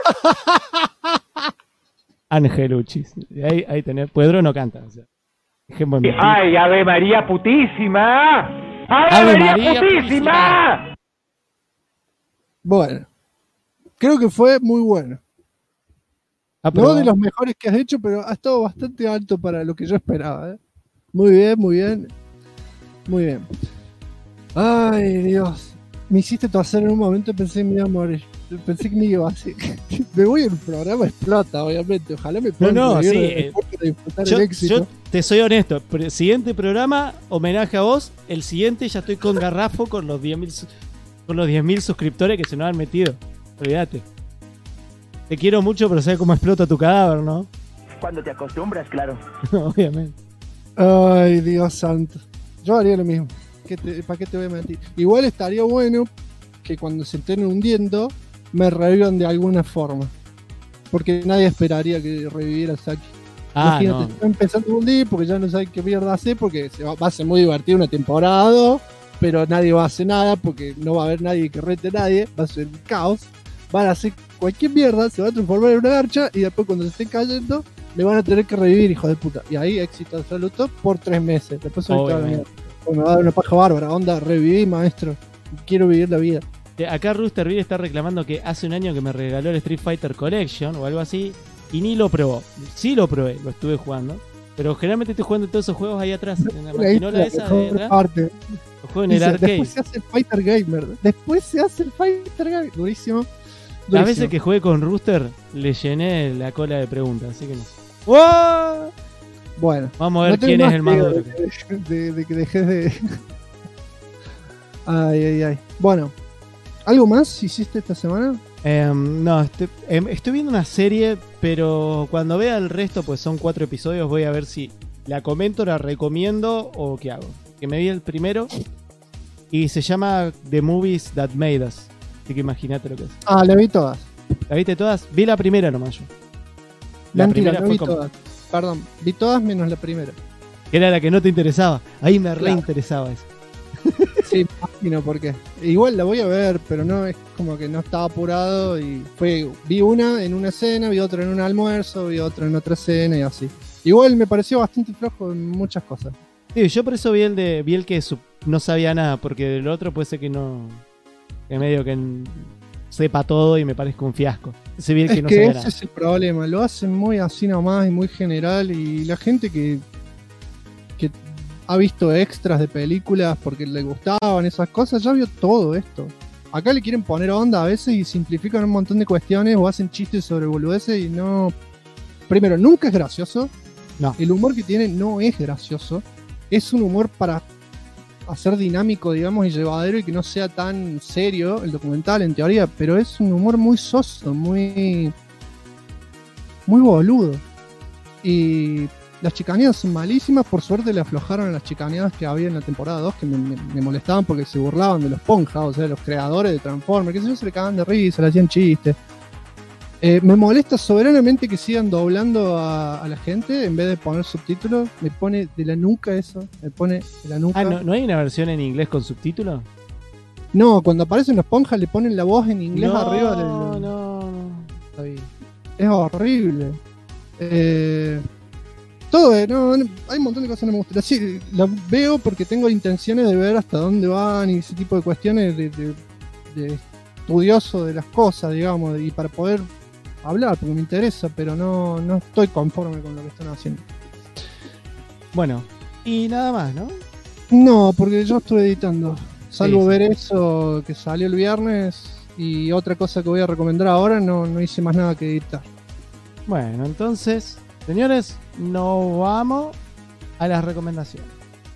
Angeluchis. Ahí tenés. Pedro no canta. O sea, ¡Ay, Ave María putísima! ¡Ave María putísima! Bueno, creo que fue muy bueno. No de los mejores que has hecho, pero ha estado bastante alto para lo que yo esperaba. ¿Eh? Muy bien, muy bien. Muy bien. Ay, Dios. Me hiciste toser en un momento y pensé que me iba a morir. Pensé que me iba así. Me voy en un programa, explota, obviamente. Ojalá me puedan disfrutar el éxito. Yo te soy honesto. Siguiente programa, homenaje a vos. El siguiente ya estoy con Garrafo con los 10.000 suscriptores que se nos han metido. Olvídate. Te quiero mucho, pero sabes cómo explota tu cadáver, ¿no? Cuando te acostumbras, claro. Obviamente. Ay, Dios santo. Yo haría lo mismo. ¿Para qué te voy a mentir? Igual estaría bueno que cuando se estén hundiendo me revivan de alguna forma. Porque nadie esperaría que reviviera Saki. Imagínate, no. está empezando un día porque ya no sabe qué mierda hacer, porque va a ser muy divertido una temporada, pero nadie va a hacer nada porque no va a haber nadie que rete a nadie, va a ser un caos, van a hacer cualquier mierda, se va a transformar en una garcha y después cuando se estén cayendo me van a tener que revivir, hijo de puta. Y ahí éxito absoluto por 3 meses. Después me va a dar una paja bárbara, onda, reviví, maestro, quiero vivir la vida. Acá Rooster Beer está reclamando que hace un año que me regaló el Street Fighter Collection o algo así y ni lo probó. Sí lo probé, lo estuve jugando, pero generalmente estoy jugando todos esos juegos ahí atrás, en la maquinola esa de atrás. Lo juego en el arcade. Después se hace el Fighter Gamer. Durísimo. Las veces que jugué con Rooster le llené la cola de preguntas, así que no sé. ¡Wow! Bueno, vamos a ver quién es el más duro. De que dejes de... Ay. Bueno, ¿algo más hiciste esta semana? No, estoy viendo una serie, pero cuando vea el resto, pues son 4 episodios, voy a ver si la comento, la recomiendo o qué hago. Que me vi el primero y se llama The Movies That Made Us. Así que imagínate lo que es. La vi todas. ¿La viste todas? Vi la primera nomás yo. La primera no vi todas. Perdón, vi todas menos la primera. Era la que no te interesaba. Ahí me reinteresaba eso. Sí, imagino por qué. Igual la voy a ver, pero no es como que no estaba apurado y vi una en una cena, vi otra en un almuerzo, vi otra en otra cena y así. Igual me pareció bastante flojo en muchas cosas. Sí, yo por eso vi el que no sabía nada, porque del otro puede ser que no, que medio que sepa todo y me parezca un fiasco. Ese vi el que no sabía nada. Ese es el problema, lo hacen muy así nomás y muy general, y la gente que ha visto extras de películas porque le gustaban esas cosas, ya vio todo esto. Acá le quieren poner onda a veces y simplifican un montón de cuestiones o hacen chistes sobre boludeces y no... Primero, nunca es gracioso. No. El humor que tiene no es gracioso. Es un humor para hacer dinámico, digamos, y llevadero, y que no sea tan serio el documental en teoría, pero es un humor muy soso, muy boludo. Y las chicaneadas son malísimas. Por suerte le aflojaron a las chicaneadas que había en la temporada 2, que me molestaban porque se burlaban de los Ponja, o sea, los creadores de Transformers, que sé yo, se le cagaban de risa, le hacían chistes. Me molesta soberanamente que sigan doblando a la gente en vez de poner subtítulos. Me pone de la nuca eso. Me pone de la nuca. ¿No hay una versión en inglés con subtítulos? No, cuando aparecen los Ponjas le ponen la voz en inglés arriba. No. Es horrible. Todo, hay un montón de cosas que no me gustan. Sí, la veo porque tengo intenciones de ver hasta dónde van y ese tipo de cuestiones de estudioso de las cosas, digamos, y para poder hablar, porque me interesa, pero no estoy conforme con lo que están haciendo. Bueno, y nada más, ¿no? No, porque yo estuve editando. Salvo Sí. ver eso que salió el viernes y otra cosa que voy a recomendar ahora, no hice más nada que editar. Bueno, entonces, señores, nos vamos a las recomendaciones.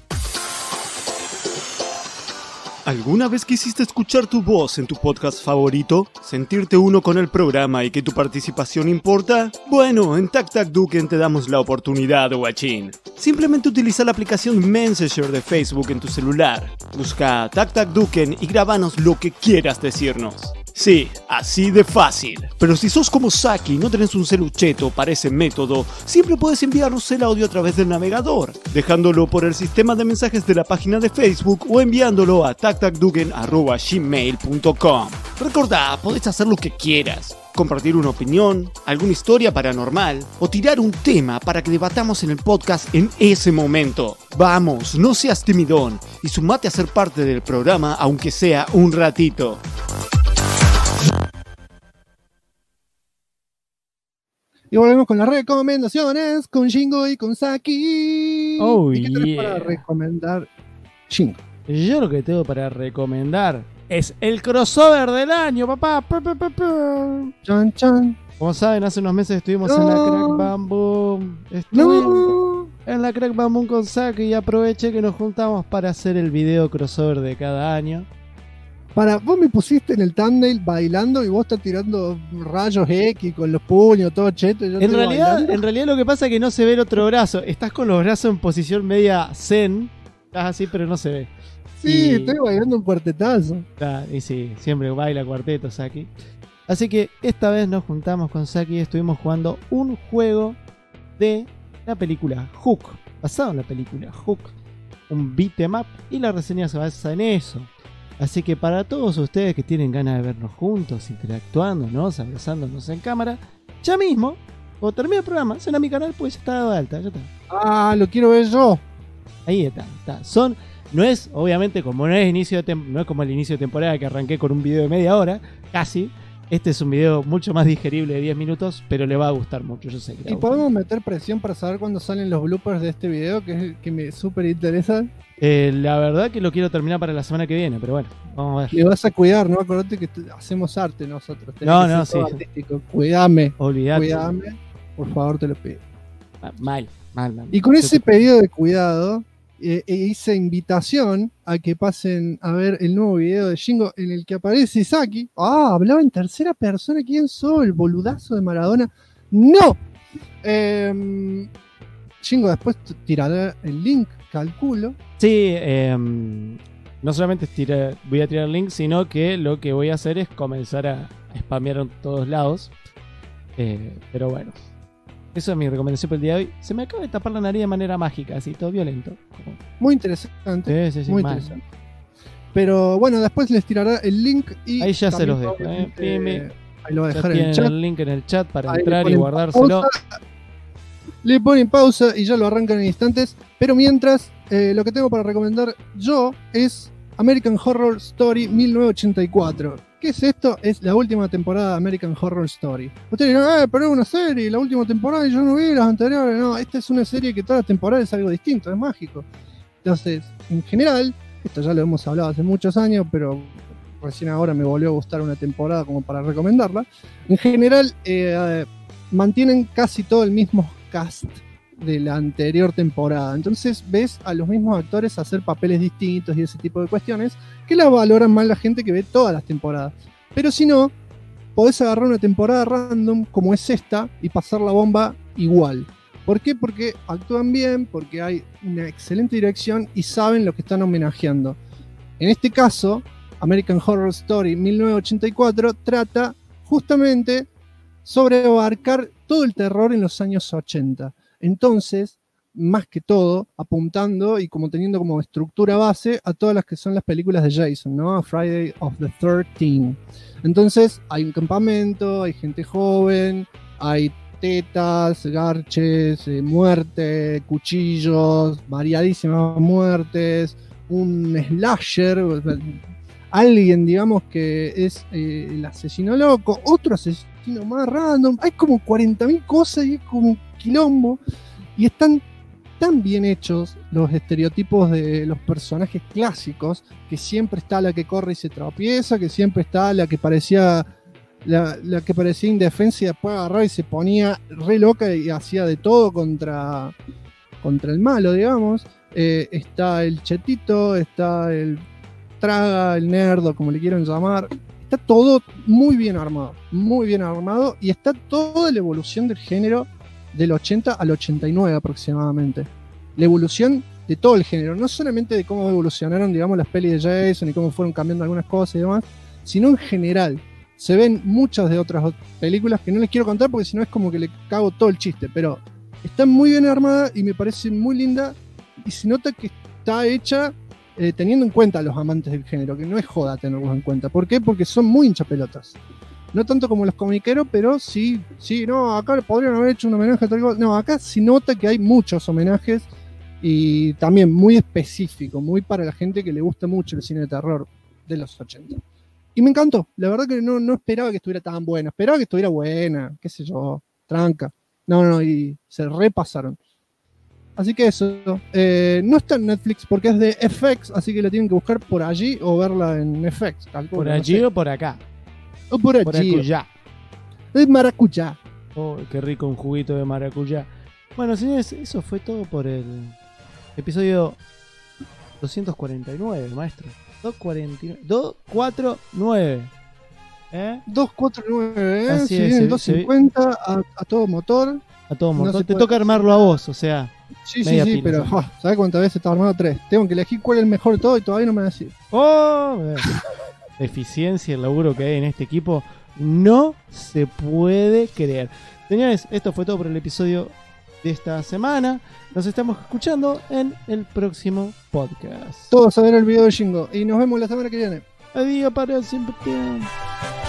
¿Alguna vez quisiste escuchar tu voz en tu podcast favorito? ¿Sentirte uno con el programa y que tu participación importa? Bueno, en Tac Tac Duken te damos la oportunidad, guachín. Simplemente utiliza la aplicación Messenger de Facebook en tu celular. Busca Tac Tac Duken y grábanos lo que quieras decirnos. Sí, así de fácil. Pero si sos como Saki y no tenés un celucheto para ese método, siempre puedes enviarnos el audio a través del navegador, dejándolo por el sistema de mensajes de la página de Facebook o enviándolo a tactacduken@gmail.com. Recordá, podés hacer lo que quieras. Compartir una opinión, alguna historia paranormal o tirar un tema para que debatamos en el podcast en ese momento. Vamos, no seas timidón y sumate a ser parte del programa aunque sea un ratito. Y volvemos con las recomendaciones con Shingo y con Saki. Oh, ¿Y qué tenés yeah. para recomendar, Shingo? Yo lo que tengo para recomendar es el crossover del año, papá. Chan, chan. Como saben, hace unos meses estuvimos en la Crack Bam Boom. En la Crack Bam Boom con Saki y aproveché que nos juntamos para hacer el video crossover de cada año. Vos me pusiste en el thumbnail bailando y vos estás tirando rayos X con los puños, todo cheto. Y yo En estoy bailando. realidad lo que pasa es que no se ve el otro brazo. Estás con los brazos en posición media zen. Estás así, pero no se ve. Sí, estoy bailando un cuartetazo. Y sí, siempre baila cuarteto Saki. Así que esta vez nos juntamos con Saki y estuvimos jugando un juego de la película Hook, basado en la película Hook, un beat 'em up, y la reseña se basa en eso. Así que para todos ustedes que tienen ganas de vernos juntos, interactuándonos, abrazándonos en cámara, ya mismo, cuando termine el programa, ven a mi canal, pues ya está dado de alta, ya está. Ah, lo quiero ver yo. Ahí está. No es, obviamente, como no es no es como el inicio de temporada que arranqué con un video de media hora, casi. Este es un video mucho más digerible de 10 minutos, pero le va a gustar mucho, yo sé que. ¿Y podemos meter presión para saber cuándo salen los bloopers de este video, que es el que me súper interesa? La verdad que lo quiero terminar para la semana que viene, pero bueno, vamos a ver. Le vas a cuidar, ¿no? Acordate que hacemos arte nosotros. No, sí. Cuídame. Olvídate. Cuídame, por favor, te lo pido. Mal. Y con ese pedido de cuidado, hice invitación a que pasen a ver el nuevo video de Shingo en el que aparece Saki. Ah, hablaba en tercera persona. ¿Quién soy? El boludazo de Maradona. ¡No! Shingo después tirará el link, calculo. Sí, no solamente voy a tirar el link, sino que lo que voy a hacer es comenzar a spamear en todos lados. Pero bueno, eso es mi recomendación por el día de hoy. Se me acaba de tapar la nariz de manera mágica, así, todo violento. Muy interesante. Sí, muy interesante. Pero bueno, después les tirará el link y ahí ya se los dejo. Ahí lo voy a dejar en el chat. chat. El link en el chat para entrar y guardárselo. Le ponen pausa y ya lo arrancan en instantes. Pero mientras, lo que tengo para recomendar yo es American Horror Story 1984. ¿Qué es esto? Es la última temporada de American Horror Story. Ustedes dirán, pero es una serie, la última temporada y yo no vi las anteriores. No, esta es una serie que toda la temporada es algo distinto, es mágico. Entonces, en general, esto ya lo hemos hablado hace muchos años, pero recién ahora me volvió a gustar una temporada como para recomendarla. En general, mantienen casi todo el mismo cast de la anterior temporada. Entonces ves a los mismos actores hacer papeles distintos y ese tipo de cuestiones que las valoran más la gente que ve todas las temporadas. Pero si no, podés agarrar una temporada random como es esta y pasar la bomba igual. ¿Por qué? Porque actúan bien, porque hay una excelente dirección y saben lo que están homenajeando. En este caso, American Horror Story 1984 trata justamente sobre abarcar todo el terror en los años 80. Entonces, más que todo, apuntando y como teniendo como estructura base a todas las que son las películas de Jason, ¿no? A Friday of the 13th. Entonces, hay un campamento, hay gente joven, hay tetas, garches, muerte, cuchillos, variadísimas muertes, un slasher, alguien, digamos, que es el asesino loco, otro asesino más random. Hay como 40.000 cosas y es como un quilombo. Y están tan bien hechos los estereotipos de los personajes clásicos, que siempre está la que corre y se tropieza, que siempre está la que parecía la que parecía indefensa y después agarraba y se ponía re loca y hacía de todo contra el malo, digamos. Está el chetito, está el traga, el nerdo, como le quieran llamar. Está todo muy bien armado y está toda la evolución del género del 80 al 89 aproximadamente. La evolución de todo el género, no solamente de cómo evolucionaron, digamos, las pelis de Jason y cómo fueron cambiando algunas cosas y demás, sino en general. Se ven muchas de otras películas que no les quiero contar porque si no es como que le cago todo el chiste, pero está muy bien armada y me parece muy linda y se nota que está hecha teniendo en cuenta a los amantes del género, que no es joda tenerlos en cuenta. ¿Por qué? Porque son muy hinchapelotas. No tanto como los comiqueros, pero sí, no, acá podrían haber hecho un homenaje a tal cosa. No, acá se nota que hay muchos homenajes y también muy específico, muy para la gente que le gusta mucho el cine de terror de los 80. Y me encantó, la verdad que no esperaba que estuviera tan buena, esperaba que estuviera buena, qué sé yo, tranca. No, y se repasaron. Así que eso, no está en Netflix porque es de FX, así que la tienen que buscar por allí o verla en FX. Calculo, por allí o por acá. O por allí. Maracuyá. Es maracuyá. Oh, qué rico un juguito de maracuyá. Bueno, señores, eso fue todo por el episodio 249, maestro. 249. 249, Así si es, vienen 250 a todo motor. A todo motor. No te toca armarlo a vos, o sea. Sí, pero ¿sabes cuántas veces está armado? 3. Tengo que elegir cuál es el mejor de todo y todavía no me va a decir. ¡Oh! La eficiencia, el laburo que hay en este equipo no se puede creer. Señores, esto fue todo por el episodio de esta semana. Nos estamos escuchando en el próximo podcast. Todos a ver el video de Shingo y nos vemos la semana que viene. Adiós para siempre.